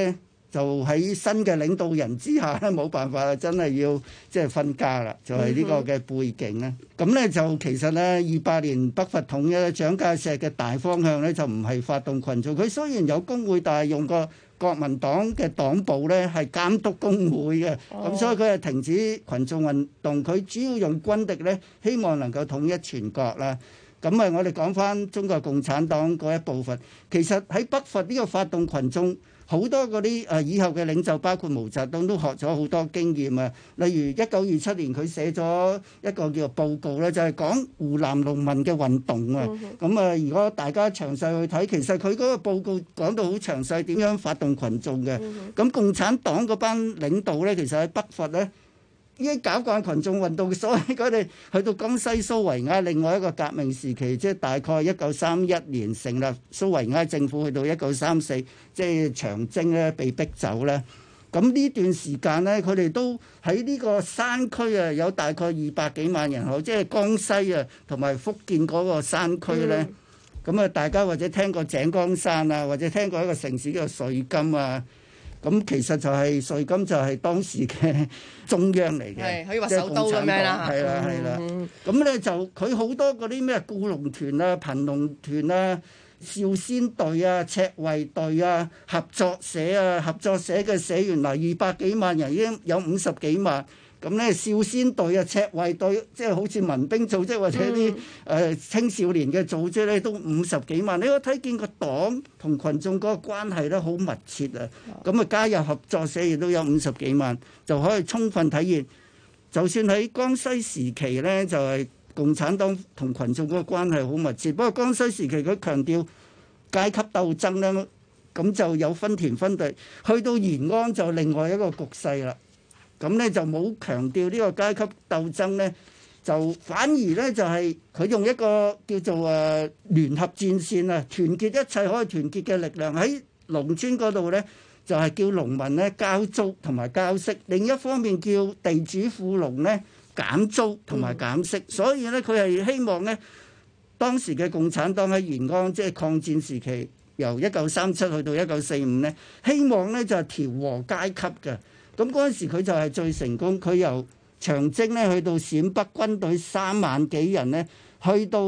就喺新嘅領導人之下咧，冇辦法啦，真係要即係分家啦，就係呢個嘅背景咧。咁咧就其實咧，28年北伐統一蔣介石嘅大方向咧，就唔係發動群眾。佢雖然有工會，但係用個國民黨嘅黨部咧係監督工會嘅，咁所以佢係停止群眾運動。佢主要用軍敵咧，希望能夠統一全國啦。咁啊，我哋講翻中國共產黨嗰一部分，其實喺北伐呢個發動群眾。好多嗰啲以後嘅領袖，包括毛澤東都學咗好多經驗啊。例如1927年佢寫咗一個叫做報告咧，就係講湖南農民嘅運動啊。咁啊，如果大家詳細去睇，其實佢嗰個報告講到好詳細點樣發動群眾嘅。咁共產黨嗰班領導咧，其實喺北伐咧已經搞慣群眾運動，所以佢哋去到江西蘇維埃另外一個革命時期，即係大概1931年成立蘇維埃政府，去到1934，即係長征咧被逼走咧。咁呢段時間咧，佢哋都喺呢個山區啊，有大概200幾萬人口，即係江西啊同埋福建嗰個山區咧。咁啊，大家或者聽過井岡山啊，或者聽過一個城市叫做瑞金啊。咁其實就係瑞金就係當時嘅中央嚟嘅， 可以話首都咁樣啦。 係啦係啦。咁咧就佢好多嗰啲咩僱農團啊、貧農團啊、少先隊啊、赤衛隊啊、合作社啊，合作社嘅社員嗱200幾萬人，已經有50幾萬。咁咧少先隊啊、赤衛隊，即係好似民兵組織或者啲青少年嘅組織咧，都50幾萬。你可睇見個黨同群眾嗰個關係咧，好密切啊！咁啊，加入合作社亦都有50幾萬，就可以充分體現。就算喺江西時期咧，就係共產黨同群眾嗰個關係好密切。不過江西時期佢強調階級鬥爭咧，咁就有分田分地。去到延安就另外一個局勢啦。咁咧就冇強調呢個階級鬥爭咧，就反而咧就係佢用一個叫做聯合戰線啊，團結一切可以團結嘅力量喺農村嗰度咧，就係叫農民咧交租同埋交息，另一方面叫地主富農咧減租同埋減息。所以咧佢係希望咧當時嘅共產黨喺延安即係抗戰時期，由1937去到1945咧，希望咧就係調和階級嘅。咁嗰陣時佢就係最成功，佢由長征咧去到陝北軍隊3萬幾人咧，去到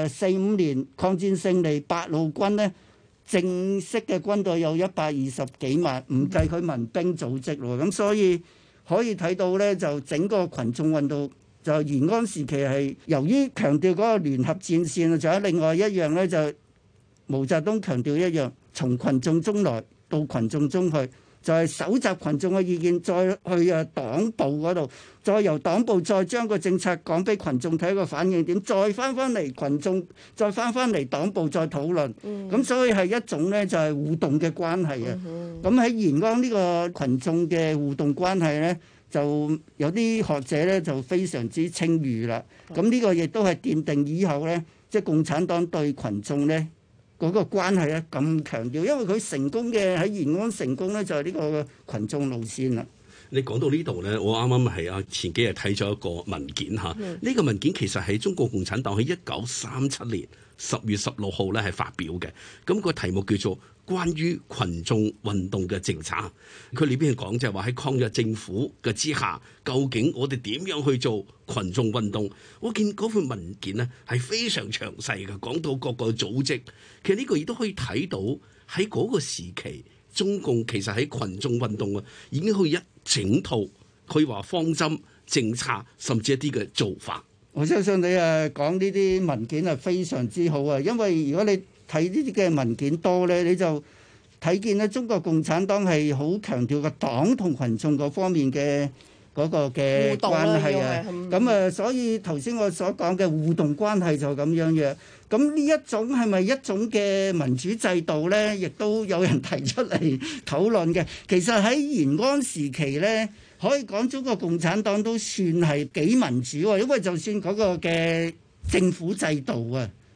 45年抗戰勝利八路軍咧正式嘅軍隊有120幾萬，唔計佢民兵組織咯。咁所以可以睇到咧，就整個群眾運動就延安時期係由於強調嗰個聯合戰線啊，仲有另外一樣咧就毛澤東強調一樣，從群眾中來到群眾中去。就係搜集群眾嘅意見，再去黨部嗰度，再由黨部再將個政策講俾群眾睇個反應點，再翻嚟群眾，再翻嚟黨部再討論。咁所以係一種咧就係互動嘅關係啊。咁喺延安呢個群眾嘅互動關係咧，就有啲學者咧就非常之稱譽啦。咁呢個亦都係奠定以後咧，即係共產黨對群眾咧嗰個關係咧咁強調，因為佢成功嘅喺延安成功咧就係呢個群眾路線啦。 你講到呢度咧，我啱啱係前幾日睇咗一個文件嚇，呢個文件其實係中國共產黨喺1937年10月16號咧係發表嘅，咁個題目叫做關於群眾運動嘅政策。佢裏邊講就係話喺抗日政府嘅之下，究竟我哋點樣去做群眾運動？我見嗰份文件呢係非常詳細嘅，講到各個組織。其實呢個亦都可以睇到喺嗰個時期，中共其實喺群眾運動啊已經去一整套，可以話方針政策，甚至一啲嘅做法。 我相信你講呢啲文件係非常之好啊，因為如果你睇呢啲嘅文件多咧，你就睇見咧中國共產黨係好強調個黨同群眾嗰方面嘅嗰個嘅關係啊。咁所以頭先我所講嘅互動關係就咁樣嘅。咁呢一種係咪一種嘅民主制度咧？亦都有人提出嚟討論嘅。其實喺延安時期咧，可以講中國共產黨都算係幾民主喎，因為就算嗰個嘅政府制度啊，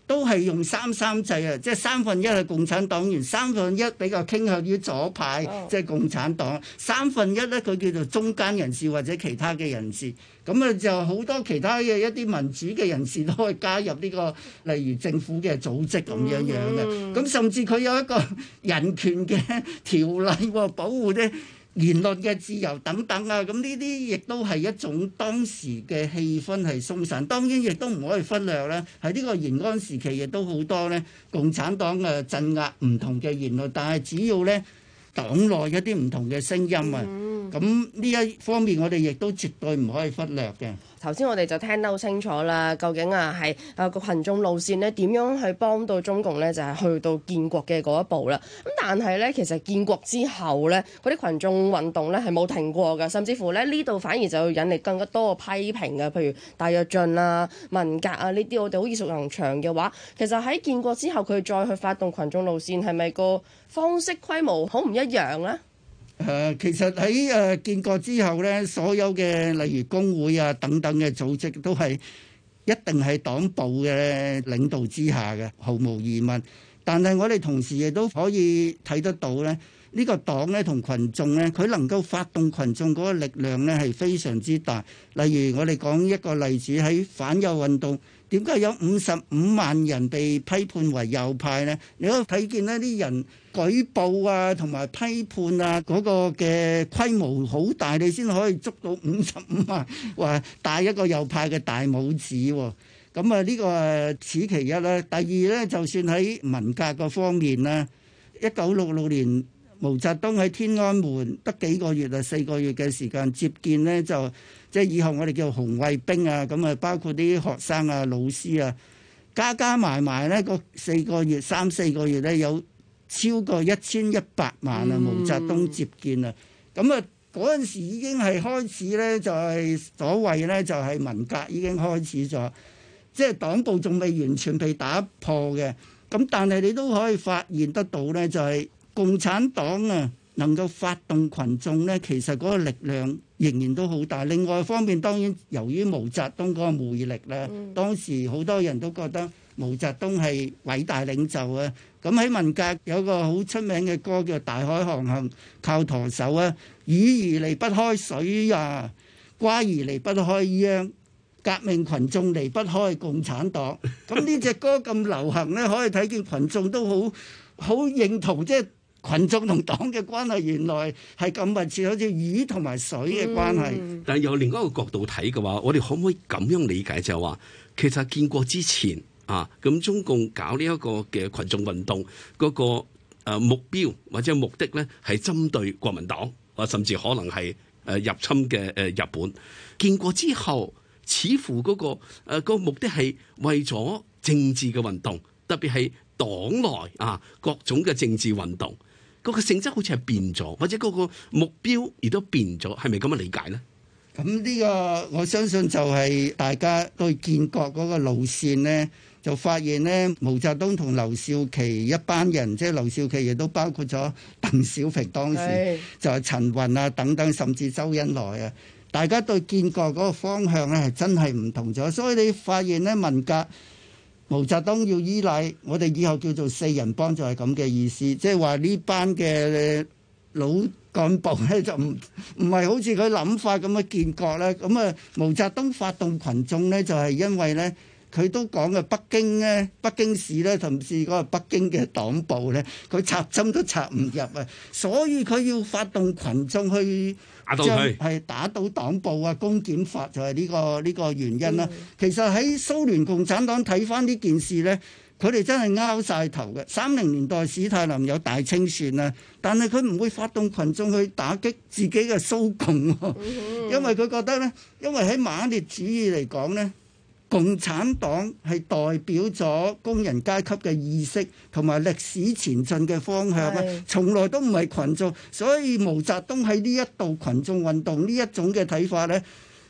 都係用3-3制啊，即係1/3係共產黨員，1/3比較傾向於左派，即係共產黨，1/3咧佢叫做中間人士或者其他嘅人士。咁啊就好多其他嘅一啲民主嘅人士都可以加入呢個，例如政府嘅組織咁樣嘅。咁甚至佢有一個人權嘅條例喎，保護啲言論嘅自由等等啊。咁呢啲亦都係一種當時嘅氣氛係鬆散。當然亦都唔可以忽略咧，喺呢個延安時期亦都好多咧共產黨嘅鎮壓唔同嘅言論，但係只要咧黨內一啲唔同嘅聲音啊。咁呢一方面，我哋亦都絕對唔可以忽略嘅。 頭先我哋就聽得好清楚啦，究竟係個群眾路線呢點樣去幫到中共呢？就係去到建國嘅嗰一步啦。咁但係呢，其實建國之後呢，嗰啲群眾運動呢係冇停過㗎，甚至乎呢度反而就引嚟更加多嘅批評嘅，譬如戴躍進啊、文革啊呢啲，我哋好耳熟能詳嘅話，其實喺建國之後佢再去發動群眾路線，係咪個方式規模好唔一樣呢？ 其實喺建國之後咧，所有嘅例如工會啊等等嘅組織都係一定係黨部嘅領導之下嘅，毫無疑問。但係我哋同時亦都可以睇得到咧，呢個黨咧同群眾咧，佢能夠發動群眾嗰個力量咧係非常之大。例如我哋講一個例子，喺反右運動，點解有55萬人被批判為右派呢？你可以睇見呢啲人舉報啊，同埋批判啊，嗰個嘅規模好大，你先可以捉到55萬，話戴一個右派嘅大帽子喎。咁啊，呢個此其一啦。第二呢，就算喺文革嗰方面啦，1966年毛澤東喺天安門得幾個月啊，4個月嘅時間接見呢，就即係以後我哋叫紅衛兵啊，咁啊包括啲學生啊、老師啊，加埋呢個4個月、3-4個月呢，有超過1100萬啊，毛澤東接見啊，咁啊嗰陣時已經係開始呢，就係所謂呢，就係文革已經開始咗，即係黨部仲未完全被打破嘅，咁但係你都可以發現得到呢，就係共產黨啊能夠發動群眾呢，其實嗰個力量仍然都好大。另外一方面，當然由於毛澤東嗰個魅力咧，當時好多人都覺得毛澤東係偉大領袖啊。咁喺文革有個好出名嘅歌叫《大海航行靠舵手》啊，魚兒離不開水呀，瓜兒離不開秧，革命群眾離不開共產黨。咁呢隻歌咁流行呢，可以睇見群眾都好認同，即係群眾同黨嘅關係原來係咁密切，好似魚同埋水嘅關係。 但係由另一個角度睇嘅話，我哋可唔可以咁樣理解，就係話其實建國之前啊，咁中共搞呢一個嘅群眾運動嗰個目標或者目的咧，係針對國民黨啊，甚至可能係入侵嘅日本。建國之後，似乎嗰個目的係為咗政治嘅運動，特別係黨內啊各種嘅政治運動，嗰個性質好似係變咗，或者嗰個目標亦都變咗，係咪咁樣理解呢？ 咁呢個我相信就係大家對建國嗰個路線呢，就發現呢，毛澤東同劉少奇一班人，即係劉少奇亦都包括咗鄧小平當時，就係陳雲啊等等，甚至周恩來啊，大家對建國嗰個方向呢係真係唔同咗，所以你發現呢，文革毛澤東要依賴我哋以後叫做四人幫，就係咁嘅意思，即係話呢班嘅老幹部咧就唔係好似佢諗法咁嘅建國咧。咁啊，毛澤東發動群眾咧，就係因為咧佢都講嘅北京咧、北京市咧，甚至嗰個北京嘅黨部咧，佢插針都插唔入啊，所以佢要發動群眾去打倒黨部啊，公檢法就係呢個原因啦。其實喺蘇聯共產黨睇翻呢件事咧，佢哋真係拗晒頭嘅。30年代史太林有大清算啊，但係佢唔會發動群眾去打擊自己嘅蘇共，因為佢覺得咧，因為喺馬列主義嚟講咧，共產黨係代表咗工人階級嘅意識同埋歷史前進嘅方向啊，從來都唔係群眾。所以毛澤東喺呢一度群眾運動呢一種嘅睇法咧，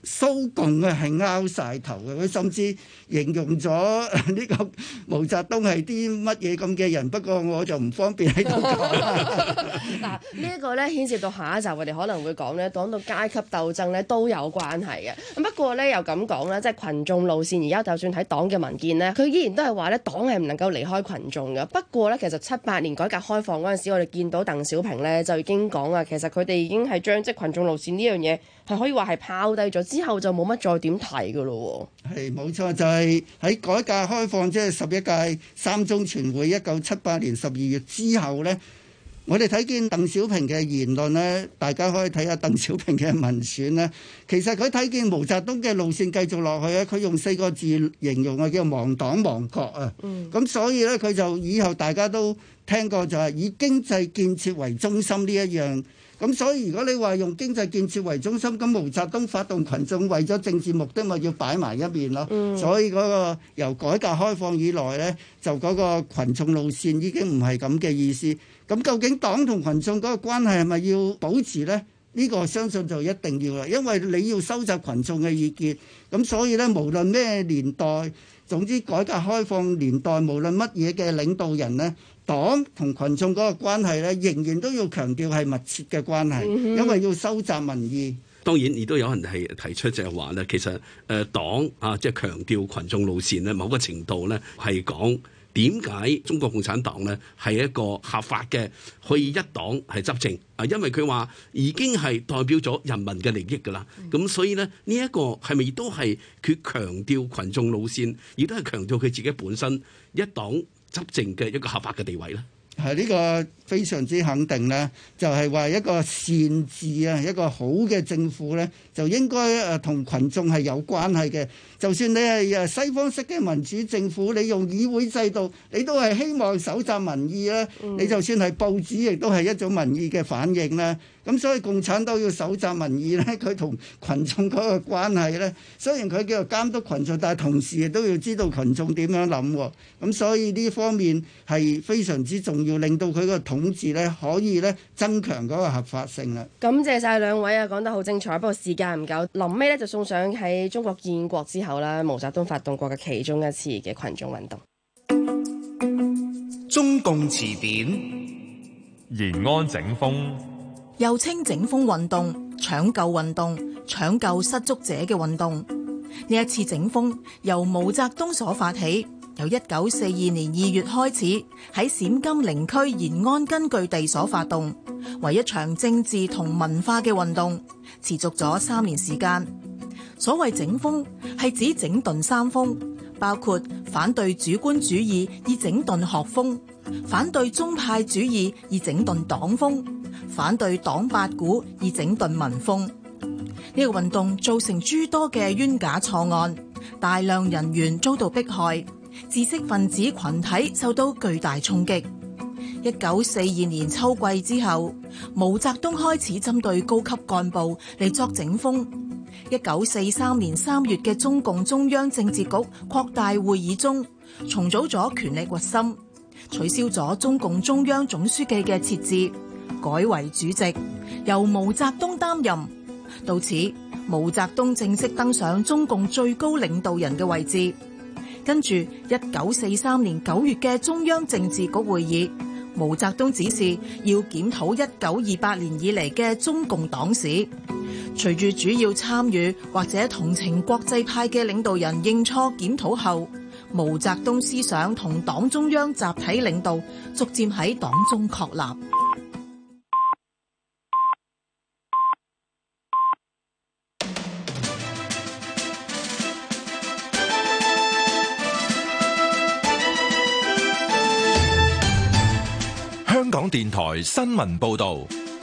蘇共啊係拗晒頭嘅，佢甚至形容咗呢個毛澤東係啲乜嘢咁嘅人，不過我就唔方便喺度講。 嗱，呢一個咧牽涉到下一集，我哋可能會講咧，講到階級鬥爭咧都有關係嘅。咁不過咧又咁講啦，即係群眾路線，而家就算睇黨嘅文件咧，佢依然都係話咧黨係唔能夠離開群眾嘅。不過咧，其實78年改革開放嗰陣時，我哋見到鄧小平咧就已經講啊，其實佢哋已經係將即係群眾路線呢樣嘢係可以話係拋低咗，之後就冇乜再點提㗎咯喎。 係冇錯，就係喺改革開放即係11屆三中全會1978年12月之後呢，我哋睇見鄧小平嘅言論呢，大家可以睇下鄧小平嘅民選呢。其實佢睇見毛澤東嘅路線繼續落去咧，佢用4個字形容啊，叫亡黨亡國啊。咁所以呢，佢就以後大家都聽過就係以經濟建設為中心呢一樣。咁所以如果你話用經濟建設為中心，咁毛澤東發動群眾為咗政治目的，咪要擺埋一邊咯。所以嗰個由改革開放以來呢，就嗰個群眾路線已經唔係咁嘅意思。咁究竟黨同群眾嗰個關係係咪要保持呢？呢個相信就一定要啦，因為你要收集群眾嘅意見。咁所以呢，無論咩年代，總之改革開放年代，無論乜嘢嘅領導人呢，黨同群眾嗰個關係咧，仍然都要強調係密切嘅關係，因為要收集民意。 當然，亦都有人係提出就係話咧，其實黨啊，即係強調群眾路線咧，某個程度咧係講點解中國共產黨咧係一個合法嘅可以一黨係執政啊，因為佢話已經係代表咗人民嘅利益㗎啦。咁所以咧呢一個係咪亦都係佢強調群眾路線，亦都係強調佢自己本身一黨執政嘅一個合法嘅地位咧？ 係呢個非常之肯定咧，就係話一個善治啊，一個好嘅政府咧，就應該同群眾係有關係嘅。就算你係西方式嘅民主政府，你用議會制度，你都係希望搜集民意啦。你就算係報紙，亦都係一種民意嘅反應啦。咁所以共產黨要搜集民意咧，佢同群眾嗰個關係咧，雖然佢叫做監督群眾，但係同時亦都要知道群眾點樣諗喎。咁所以呢方面係非常之重要，令到佢個統治咧可以咧增強嗰個合法性啦。 感謝晒兩位啊，講得好精彩。不過時間唔夠，臨尾咧就送上喺中國建國之後啦，毛澤東發動過嘅其中一次嘅群眾運動。 中共詞典延安整風。 又稱整風運動、搶救運動、搶救失足者嘅運動。呢一次整風由毛澤東所發起，由1942年2月開始喺陝甘寧區延安根據地所發動，為一場政治同文化嘅運動，持續咗3年時間。所謂整風係指整頓三風，包括反對主觀主義以整頓學風，反對宗派主義以整頓黨風，反對黨八股以整頓民風。呢個運動造成諸多嘅冤假錯案，大量人員遭到迫害，知識分子群體受到巨大衝擊。1942年秋季之後，毛澤東開始針對高級幹部嚟作整風。1943年3月嘅中共中央政治局擴大會議中，重組咗權力核心，取消咗中共中央總書記嘅設置，改為主席，由毛澤東擔任。到此，毛澤東正式登上中共最高領導人嘅位置。跟住1943年9月嘅中央政治局會議，毛澤東指示要檢討1928年以嚟嘅中共黨史。隨住主要參與或者同情國際派嘅領導人認錯檢討後，毛澤東思想同黨中央集體領導逐漸喺黨中確立。 香港電台新聞報導。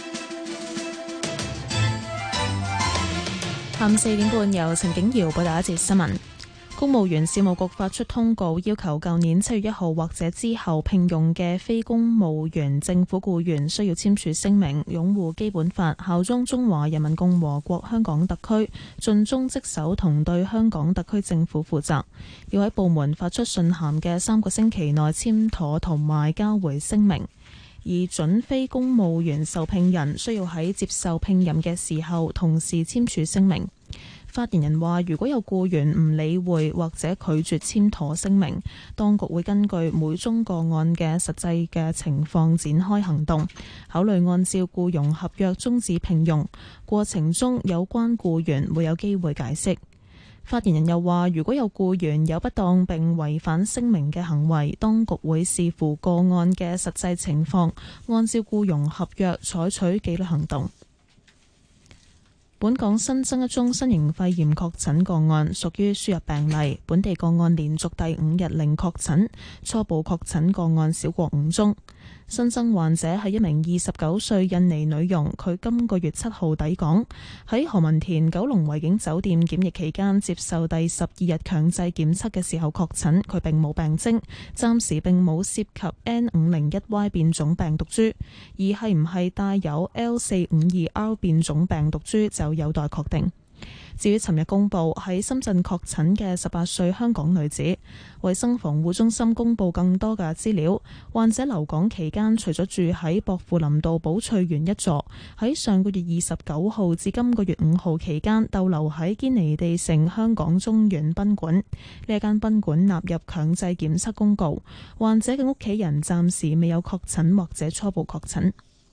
下午4點半，由陳景瑤報道一節新聞。公務員事務局發出通告，要求舊年7月1號或者之後聘用嘅非公務員政府僱員需要簽署聲明，擁護基本法，效忠中華人民共和國香港特區，盡忠職守同對香港特區政府負責。要喺部門發出信函嘅3個星期內簽妥同埋交回聲明。而準非公務員受聘人需要喺接受聘任嘅時候同時簽署聲明。 發言人話，如果有僱員唔理會或者拒絕簽妥聲明，當局會根據每宗個案嘅實際嘅情況展開行動，考慮按照僱傭合約終止聘用。過程中有關僱員會有機會解釋。發言人又話，如果有僱員有不當並違反聲明嘅行為，當局會視乎個案嘅實際情況，按照僱傭合約採取紀律行動。本港新增一宗新型肺炎確診個案，屬於輸入病例。本地個案連續第5日零確診，初步確診個案少過5宗。新增患者係一名29歲印尼女傭，佢今個月7號抵港，喺何文田九龍維景酒店檢疫期間接受第12日強制檢測嘅時候確診，佢並冇病徵，暫時並冇涉及 N501Y 變種病毒株，而係唔係帶有 L452R 變種病毒株就有待確定。至於尋日公布喺深圳確診嘅18歲香港女子，衛生防護中心公布更多嘅資料。患者留港期間，除咗住喺薄扶林道寶翠園一座，喺上個月29號至今個月5號期間逗留喺堅尼地城香港中遠賓館。呢一間賓館納入強制檢測公告，患者嘅屋企人暫時未有確診或者初步確診。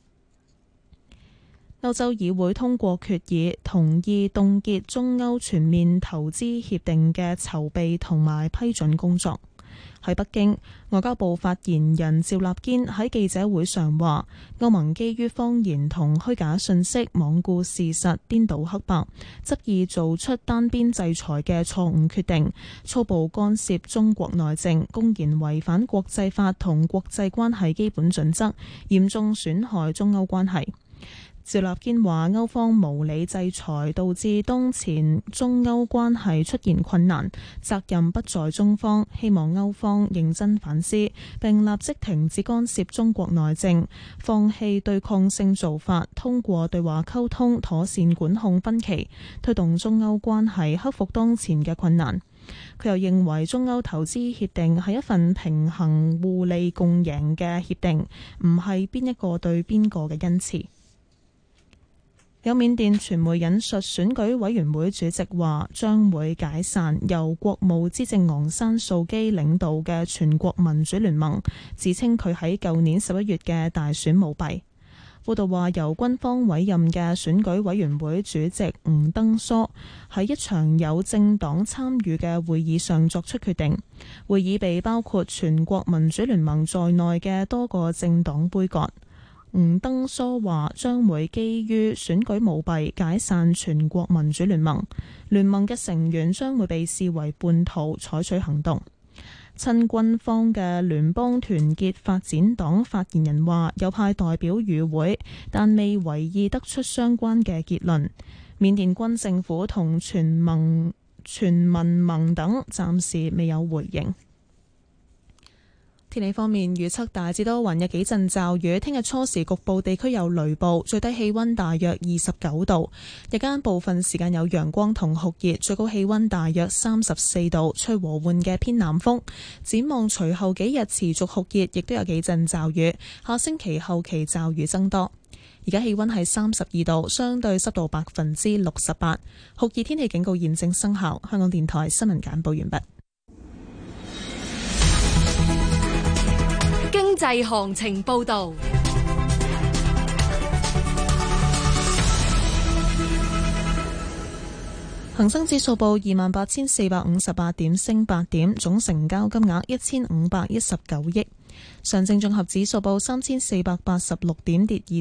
歐洲議會通過決議，同意凍結中歐全面投資協定嘅籌備同埋批准工作。喺北京，外交部發言人趙立堅喺記者會上話，歐盟基於謊言同虛假信息，罔顧事實，顛倒黑白，執意做出單邊制裁嘅錯誤決定，粗暴干涉中國內政，公然違反國際法同國際關係基本準則，嚴重損害中歐關係。趙立堅話，歐方無理制裁導致當前中歐關係出現困難，責任不在中方，希望歐方認真反思，並立即停止干涉中國內政，放棄對抗性做法，通過對話溝通妥善管控分歧，推動中歐關係克服當前嘅困難。佢又認為中歐投資協定係一份平衡互利共贏嘅協定，唔係邊一個對邊個嘅恩賜。有緬甸傳媒引述選舉委員會主席話，將會解散由國務資政昂山素基領導嘅全國民主聯盟，指稱佢喺舊年11月嘅大選舞弊。報道話，由軍方委任嘅選舉委員會主席吳登疏喺一場有政黨參與嘅會議上作出決定，會議被包括全國民主聯盟在內嘅多個政黨杯葛。吳登疏話將會基於選舉舞弊解散全國民主聯盟，聯盟嘅成員將會被視為叛徒，採取行動。親軍方嘅聯邦團結發展黨發言人話，有派代表與會，但未為意得出相關嘅結論。緬甸軍政府同全民盟等暫時未有回應。天氣方面，預測大致多雲，有幾陣驟雨。聽日初時局部地區有雷暴，最低氣溫大約29度。日間部分時間有陽光同酷熱，最高氣溫大約34度，吹和緩嘅偏南風。展望隨後幾日持續酷熱，亦都有幾陣驟雨。下星期後期驟雨增多。而家氣溫係32度，相對濕度68%。酷熱天氣警告現正生效。香港電台新聞簡報完畢。 經濟行情報道， 恒生指數報28,458點，升8點，總成交金額1519億。上證綜合指數報3486點，跌